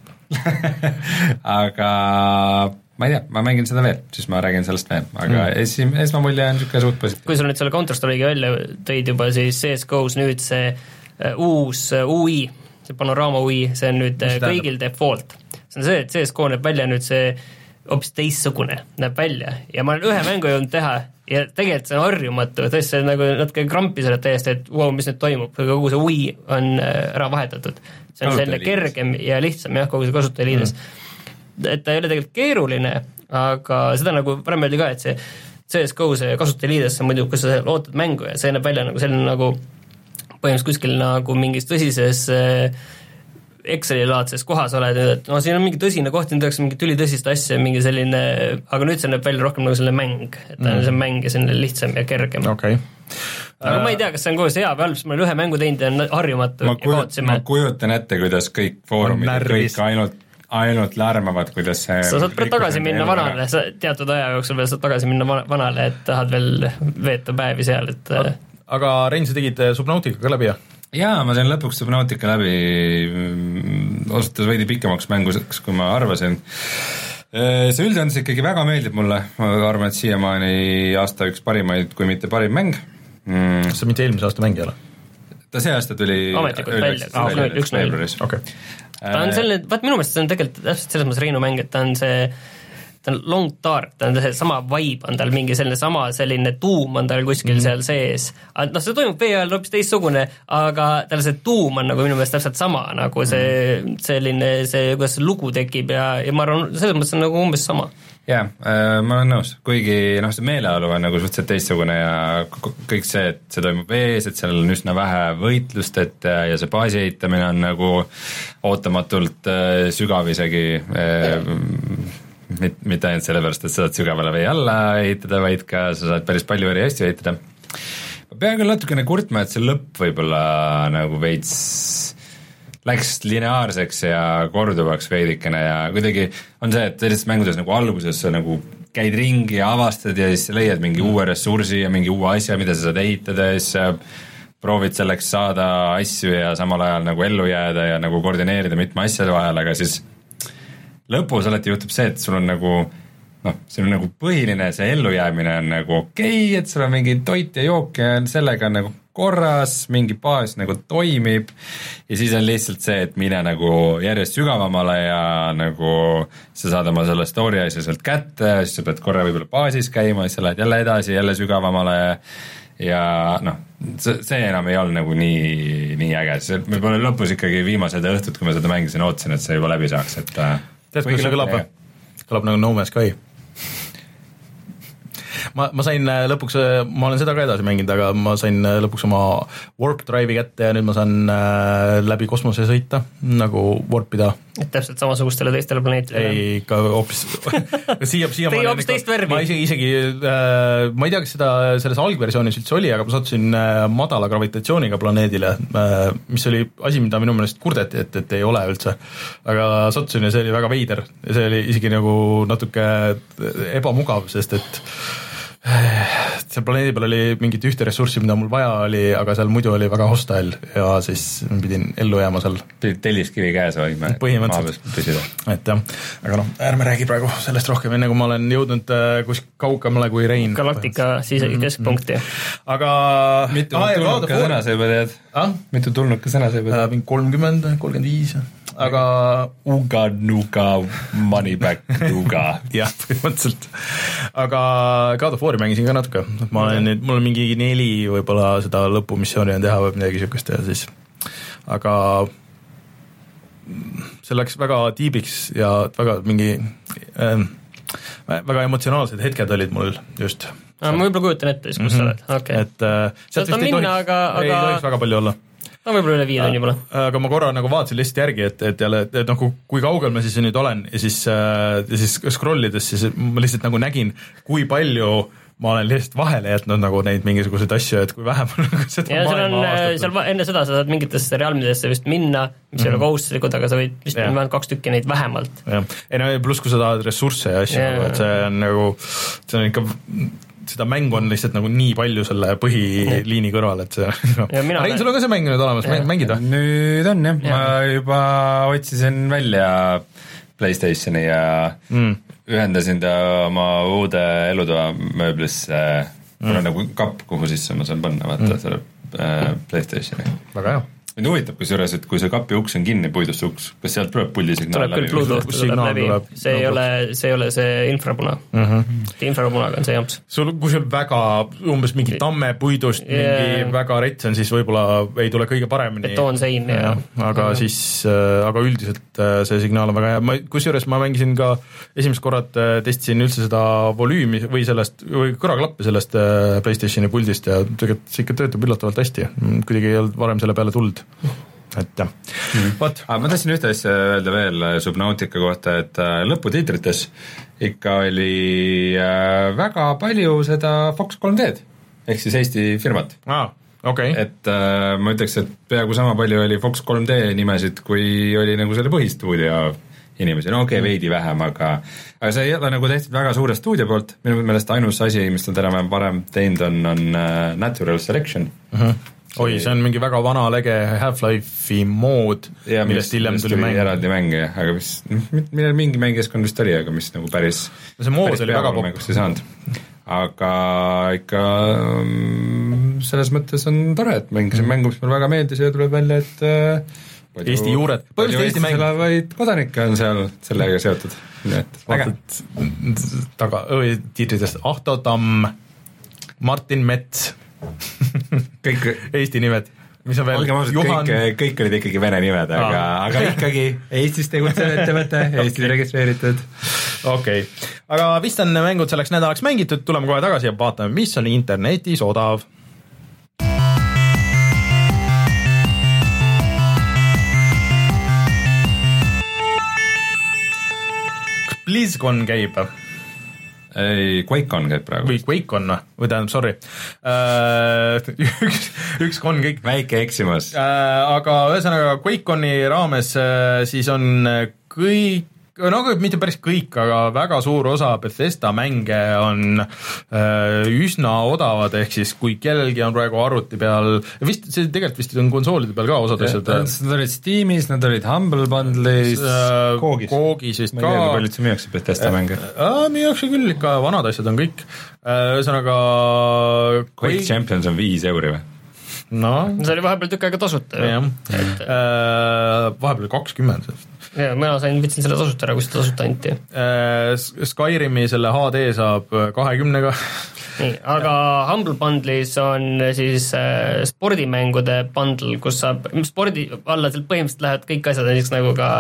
Aga ma ei tea, ma mängin seda veel, siis ma räägin sellest veel, aga mm. esim, esmamulje on niisugune suht positiivne. Kui sa nüüd selle Counter-Strike'i välja tõid juba, siis C S G O's nüüd see uh, uus uh, U I, see panoraama U I, see on nüüd uh, kõigil default. See on see, et C S G O näeb välja nüüd see hoopis teistsugune näeb välja ja ma olen ühe mängu jõudnud teha ja tegelikult see on harjumatu, tõesti see on nagu natuke krampi selle täiesti, et wow, mis nüüd toimub, kogu see U I on ära vahetatud. See on selline kergem ja lihtsam jah, kogu see kasutajaliides. Mm. Et ta ei ole tegelikult keeruline, aga seda nagu varem öeldi ka, et see C S G O see kasutajaliides on muidu, kus sa ootad mängu ja see näeb välja nagu selline nagu põhimõtteliselt kuskil nagu mingis tõsises Exceli-laadses kohas oled, et no siin on mingi tõsine koht, siin tehakse mingit ülitõsist asja, mingi selline, aga nüüd see näeb välja rohkem nagu selline mäng, et ta on mm. see mäng ja selline lihtsam ja kergem. Okay. aga ma ei tea, kas see on koos hea või halb, sest ma olen ühe mängu teinud ja on harjumatu ma, kujut, ma kujutan ette, kuidas kõik foorumid kõik ainult ainult lärmavad, kuidas see sa saad tagasi minna vanale, sa teatud aja jooksul veel saad tagasi minna vanale, et tahad veel veeta päevi seal, et aga Rein, sa tegid Subnautica ka läbi, jah? Jaa, ma sain lõpuks Subnautica läbi, osutus veidi pikemaks mänguseks, kui ma arvasin. See üldjoones ikkagi väga meeldib mulle, ma arvan, et siiamaani aasta üks parimaid, kui mitte parim mäng. Mm. Kas see mitte eelmise aasta mäng ei ole? Ta see aasta tuli ametlikult välja, välja, üks null. Okay. Ta on selline, vaat minu meelest see on tegelikult täpselt selles mõttes Reinu mäng, et ta on see ta on long dark, ta on see sama vibe on tal mingi selline sama selline tuum on tal kuskil mm. seal sees. No see toimub vee ajal hoopis teistsugune, aga tal see tuum on nagu minu meelest täpselt sama, nagu see mm. selline, see, kuidas see lugu tekib ja, ja ma arvan, selles mõttes on nagu umbes sama. Jaa, äh, ma olen nõus, kuigi noh, see meeleolu on nagu suhteliselt teistsugune ja kõik see, et see toimub vees, et seal on üsna vähe võitlust, et ja see baasi ehitamine on nagu ootamatult äh, sügav isegi äh, mit, mitte ainult sellepärast, et sa saad sügavale vee alla ehitada, vaid ka sa saad päris palju eri asju ehitada. Ma pean küll natukene kurtma, et see lõpp võib-olla nagu veits läks lineaarseks ja korduvaks veidikene ja kuidagi on see, et sellistes mängudes nagu alguses sa nagu käid ringi ja avastad ja siis leiad mingi mm. uue ressursi ja mingi uue asja, mida sa saad ehitada ja siis proovid selleks saada asju ja samal ajal nagu ellu jääda ja nagu koordineerida mitme asjade vahel, aga siis lõpus alati juhtub see, et sul on nagu noh, see on nagu põhiline, see ellujäämine on nagu okei, okay, et sul on mingi toit ja jook ja sellega on nagu korras, mingi baas nagu toimib ja siis on lihtsalt see, et mine nagu järjest sügavamale ja nagu sa saad oma selle story asja sealt kätte, siis sa pead korra võib-olla baasis käima, siis sa lähed jälle edasi, jälle sügavamale ja noh, see, see enam ei olnud nagu nii, nii äge, see võib-olla lõpus ikkagi viimased õhtud, kui ma seda mängisin, ootasin, et see juba läbi saaks, et tead, kuidas see kõlab? Kõlab nagu No Man's Sky. Ma, ma sain lõpuks, ma olen seda ka edasi mänginud, aga ma sain lõpuks oma Warp Drive'i kätte ja nüüd ma saan läbi kosmose sõita, nagu warpida. Et täpselt samasugustele teistele planeetidele. Ei, ka hoopis siia, siia Teie hoopis teist värvi. Ma isegi, isegi ma ei tea, kas seda selles algversioonis üldse oli, aga ma sattusin madala gravitatsiooniga planeedile, mis oli asi, mida minu meelest kurdeti, et, et ei ole üldse. Aga sattusin ja see oli väga veider ja see oli isegi nagu natuke ebamugav, sest et seal planeedi peal oli mingit ühte ressurssi, mida mul vaja oli, aga seal muidu oli väga hostile ja siis pidin ellu jääma seal. Pidid telliskivi käes hoidma, et põhimõtteliselt püsida. Et jah, aga noh, ärme räägi praegu sellest rohkem, enne kui ma olen jõudnud kus kaugemale kui Rein. Galaktika siis keskpunkti. Aga mitu tulnud ka sõna sa juba tead? Ah? Mitu tulnud ka sõna sa juba tead? kolmkümmend, kolmkümmend viis aga Uga, Nuga, Money Back, Uga. jah, põhimõtteliselt. Aga God of War'i mängisin ka natuke. Ma olen nüüd, mul on mingi neli võib-olla seda lõpumissiooni on teha või midagi sükest ja siis. Aga see läks väga tiibiks ja väga mingi äh, väga emotsionaalsed hetked olid mul just. Ah, ma võib-olla kujutan ette, kus mm-hmm. sa oled. Okay. Et äh, sealt vist ei tohiks, aga, aga... ei tohiks väga palju olla. No võib-olla üle viie tunni pole. Aga ma korra nagu vaatasin lihtsalt järgi, et, et jälle, et noh, kui kaugel ma siis nüüd olen ja siis, ja siis scrollides siis ma lihtsalt nagu nägin, kui palju ma olen lihtsalt vahele jätnud nagu neid mingisuguseid asju, et kui vähem on nagu seda ja maailma avastatud. Seal enne seda sa saad mingitesse realmidesse vist minna, mis mm-hmm. ei ole kohustuslikud, aga sa võid vist yeah. minna kaks tükki neid vähemalt. Ja. Ei no pluss, kui sa tahad ressursse ja asju, yeah. et see on nagu, see on ikka seda mängu on lihtsalt nagu nii palju selle põhiliini kõrval, et see no. Rein, sul on ka see mäng nüüd olemas, mängid või? Nüüd on jah, ja. Ma juba otsisin välja PlayStationi ja mm. ühendasin ta oma uude elutoa mööblisse, mm. kuna nagu kapp, kuhu sisse ma saan panna, vaata mm. selle äh, PlayStationi. Väga hea. Mind huvitab kusjuures, et kui see kapi uks on kinni, puidust uks, kas sealt tuleb puldisignaal läbi? Tuleb küll Bluetooth, tuleb läbi, see ei ole, see ei ole see infrapuna. Mm-hmm. Infrapunaga on see jamps. Sul, kui sul väga umbes mingi tamme puidust, yeah. mingi väga rets on, siis võib-olla ei tule kõige paremini. Betoonsein ja, ja. Aga mm-hmm. siis, aga üldiselt see signaal on väga hea. Ma, kusjuures ma mängisin ka esimest korrad testisin üldse seda volüümi või sellest, või kõraklappi sellest PlayStationi puldist ja tegelikult see ikka töötab üllatavalt hästi. Kuidagi ei olnud varem selle peale tuld. et jah mm., vot. ma tahtsin ühte asja öelda veel Subnautica kohta, et lõputiitrites ikka oli väga palju seda Fox kolm D-d, ehk siis Eesti firmat ah, okay. et äh, ma ütleks, et peaaegu sama palju oli Fox kolm D nimesid, kui oli nagu selle põhistuudio inimesi, no okei okay, veidi vähem, aga aga see ei ole nagu tehtud väga suure stuudio poolt, minu meelest ainus asi, mis nad enam varem teinud on, on uh, Natural Selection uh-huh. Oi, see on mingi väga vana lege Half-Life'i mood, ja, millest hiljem tuli mäng. Eraldi mäng, aga mis, millel mingi mängijaskond vist oli, aga mis nagu päris no see mood oli väga popp. Ei saanud. Aga ikka um, selles mõttes on tore, et mängisin mm. mängu, mis mulle väga meeldis ja tuleb välja, et uh, palju, Eesti juured, palju Eesti elavaid kodanikke on seal sellega seotud. Vaatad taga, tiitritest Ahto Tamm, Martin Mets kõik Eesti nimed, mis on veel ausad, Juhan kõik, kõik olid ikkagi vene nimed, aga, aga ikkagi Eestis tegutsev ettevõte, Eestis registreeritud. Okei okay., aga vist on mängud selleks nädalaks mängitud, tuleme kohe tagasi ja vaatame, mis on internetis odav. Kas BlizzCon käib? Ei, QuakeCon käib praegu. Või QuakeCon, või tähendab, sorry. Uh, üks, üks con kõik. Väike eksimus. Uh, aga ühesõnaga QuakeConi raames uh, siis on kõik, no mitte päris kõik, aga väga suur osa Bethesda mänge on uh, üsna odavad, ehk siis kui kellelgi on praegu arvuti peal, vist, see tegelikult vist on konsoolide peal ka osad asjad. Nad olid Steamis, nad olid Humble Bundle'is, uh, Koogis. Koogis vist ka. Ma ei tea, kui palju üldse müüakse Bethesda uh, mänge. Uh, müüakse küll ikka, vanad asjad on kõik. Uh, ühesõnaga Quake kui... Champions on viis euri või? No. See oli vahepeal tükk aega tasuta. Jah, et... uh, vahepeal kakskümmend sellest. Ja, mina sain, võtsin selle tasuta ära, kui seda tasuta anti. Skyrimi selle H D saab kahekümnega. Nii, aga Humble Bundle'is on siis äh, spordimängude bundle, kus saab, spordi alla seal põhimõtteliselt lähevad kõik asjad, näiteks nagu ka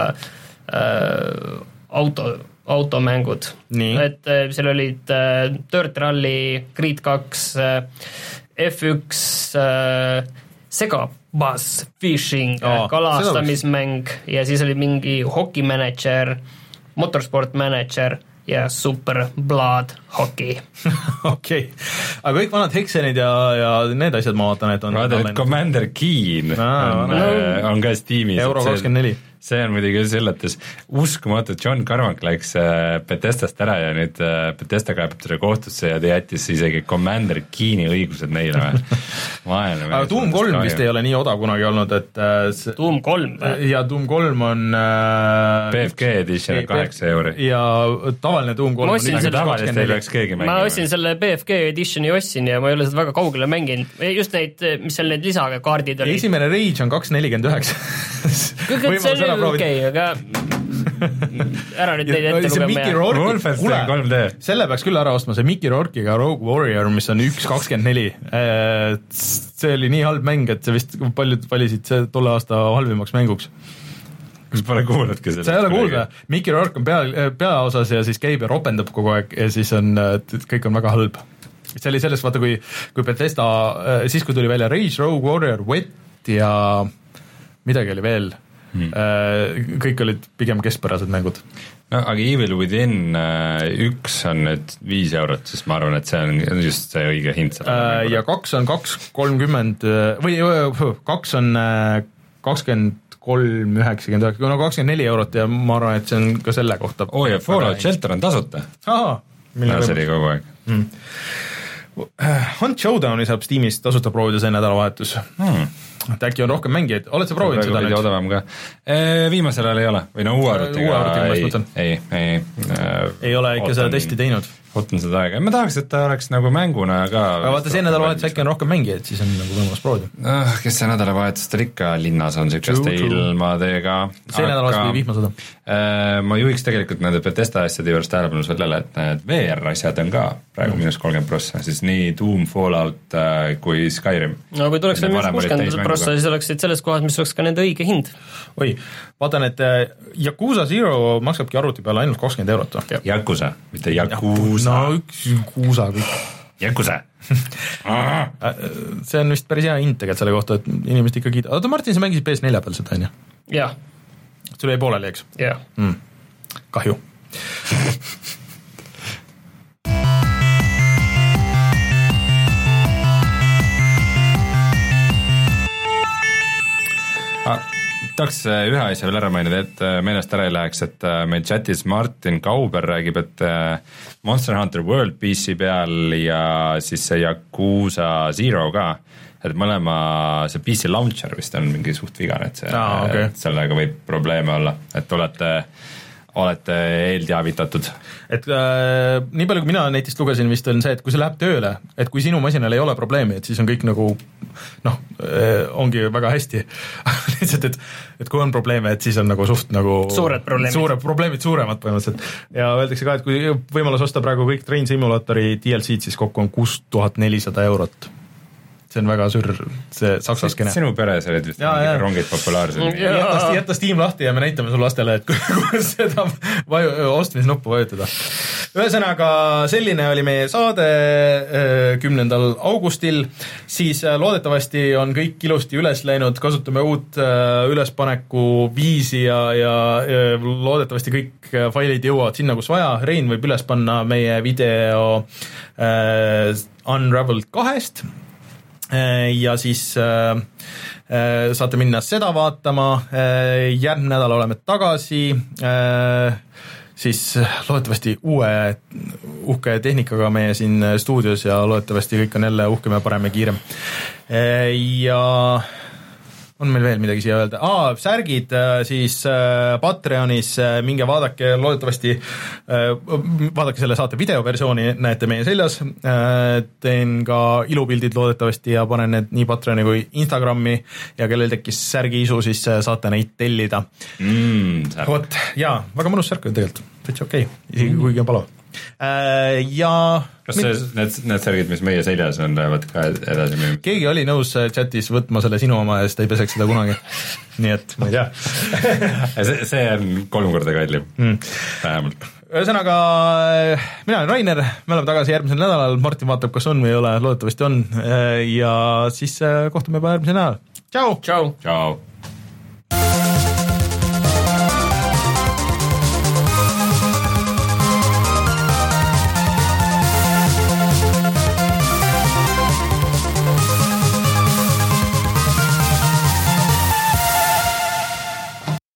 äh, auto, automängud. Et äh, seal olid äh, Dirt Rally, Grid kaks, äh, F üks, äh, Sega Bass, Fishing, oh, kalastamismäng ja siis oli mingi hokimanager, motorsport manager ja Super Blood Hockey. Okei, aga kõik vanad Hexenid ja, ja need asjad ma vaatan, et on vaata, et Commander Keen ah, on, no, on ka Steamis. Euro kakskümmend neli. See on muidugi üllatus. Uskumatu, John Carmack läks Bethesdast ära ja nüüd Bethesda kaebab teda kohtusse ja ta jättis isegi Commander Keeni õigused neile. Aga Doom kolm vist ei ole nii odav kunagi olnud, et see... Doom kolm? Ja Doom kolm on B F G edition on kaheksa euri. Ja tavaline Doom kolm on nagu tavalist ei peaks keegi mängima. Ma ostsin selle B F G editioni ostsin ja ma ei ole seda väga kaugele mänginud. Just neid, mis seal need lisaga kaardid oli. Esimene Rage on kaks nelikümmend üheksa. Kõik see oli okei, aga ära nüüd neid ette lugema. Kuule, selle peaks küll ära ostma, see Mickey Rourke'iga Rogue Warrior, mis on üks kakskümmend neli. See oli nii halb mäng, et see vist paljud valisid see tolle aasta halvimaks mänguks. Kus pole kuulnudki selle? See ei ole kuulda. Mickey Rourke on pea, peaosas ja siis käib ja ropendab kogu aeg ja siis on, kõik on väga halb. See oli sellest, vaata, kui, kui Bethesda, siis kui tuli välja Rage, Rogue Warrior, Wet ja midagi oli veel. Hmm. Kõik olid pigem keskpärased mängud. No, aga Evil Within üks on nüüd viis eurot, siis ma arvan, et see on just see õige hind. Äh, ja kaks on kaks kolmkümmend või kaks on kakskümmend kolm üheksakümmend üheksa, no kakskümmend neli eurot ja ma arvan, et see on ka selle kohta. Oo ja Fallout Shelter on tasuta. Aha, no, see oli kogu aeg. Hmm. Hunt Showdowni saab Steamis tasuta proovida see nädalavahetus. Hmm. Äkki on rohkem mängijaid, oled sa proovinud seda nüüd? Odavam ka. Viimasel ajal ei ole, või no uue arvutiga, ei, ei, ei, ei ole ikka seda testi teinud. Ootan seda aega, ma tahaks, et ta oleks nagu mänguna ka. Aga vaata, see nädalavahetus äkki on rohkem mängijaid, siis on nagu võimalus proovida. Ah, kes see nädalavahetus tal ikka linnas on sükeste ilmadega. See nädalavahetus või vihmasõda? Ma juhiks tegelikult nende Bethesda asjade juures tähelepanu sellele, et need V R asjad on ka praegu miinus kolmkümmend prossa, siis nii Doom, Fallout kui Skyrim. No kui tuleks veel miinus kuuskümmend prossa, siis oleksid selles kohas, mis oleks ka nende õige hind. Oi, vaatan, et Yakuza Zero maksabki arvuti peale ainult kakskümmend eurot. Yakuza, mitte Yakuza. No üks kuusa kõik. Jakuse. see on vist päris hea int tegelikult selle kohta, et inimesed ikka kiida-, oota Martin, sa mängisid P S neli peal seda, on ju? jah. sul jäi pooleli, eks? jah mm.. kahju. Ah, tahaks ühe asja veel ära mainida, et meelest ära ei läheks, et meil chatis Martin Kauber räägib, et Monster Hunter World P C peal ja siis see Yakuza Zero ka, et mõlema see P C launcher vist on mingi suht vigane, et, see, ah, okay. et sellega võib probleeme olla, et olete, olete eelteavitatud. Et äh, nii palju, kui mina netist lugesin, vist on see, et kui see läheb tööle, et kui sinu masinal ei ole probleemi, et siis on kõik nagu noh, ongi väga hästi lihtsalt, et, et kui on probleeme, et siis on nagu suht nagu suured probleemid, suure, probleemid suuremad põhimõtteliselt ja öeldakse ka, et kui võimalus osta praegu kõik Train Simulatori D L C-d, siis kokku on kuus tuhat nelisada eurot. See on väga sür, see saksa skene. Sinu peres olid vist ja, rongid populaarsed. Jätta, jätta Steam lahti ja me näitame sul lastele, et kuidas seda vaju, ostmisnuppu vajutada. Ühesõnaga, selline oli meie saade kümnendal augustil, siis loodetavasti on kõik ilusti üles läinud, kasutame uut ülespaneku viisi ja, ja loodetavasti kõik failid jõuavad sinna, kus vaja. Rein võib üles panna meie video uh, Unraveled kahest ja siis äh, saate minna seda vaatama, äh, järgmine nädal oleme tagasi, äh, siis loodetavasti uue uhke tehnikaga meie siin stuudios ja loodetavasti kõik on jälle uhkem ja parem ja kiirem. Äh, ja on meil veel midagi siia öelda? Aa, särgid siis Patreonis, minge vaadake, loodetavasti vaadake selle saate videoversiooni, näete meie seljas, teen ka ilupildid loodetavasti ja panen need nii Patreoni kui Instagrami ja kellel tekkis särgiisu, siis saate neid tellida. Mm, Vot, jaa, väga mõnus särk on tegelikult, täitsa okei, isegi mm. kuigi on palo. Ja kas see, need, need särgid, mis meie seljas on, lähevad ka edasi müüma? Keegi oli nõus chatis võtma selle sinu oma ja siis ta ei peseks seda kunagi. Nii et ma ei tea. see, see on kolm korda kallim mm. vähemalt. Ühesõnaga, mina olen Rainer, me oleme tagasi järgmisel nädalal, Martin vaatab, kas on või ei ole, loodetavasti on ja siis kohtume juba järgmisel nädalal. Tšau! Tšau! Tšau!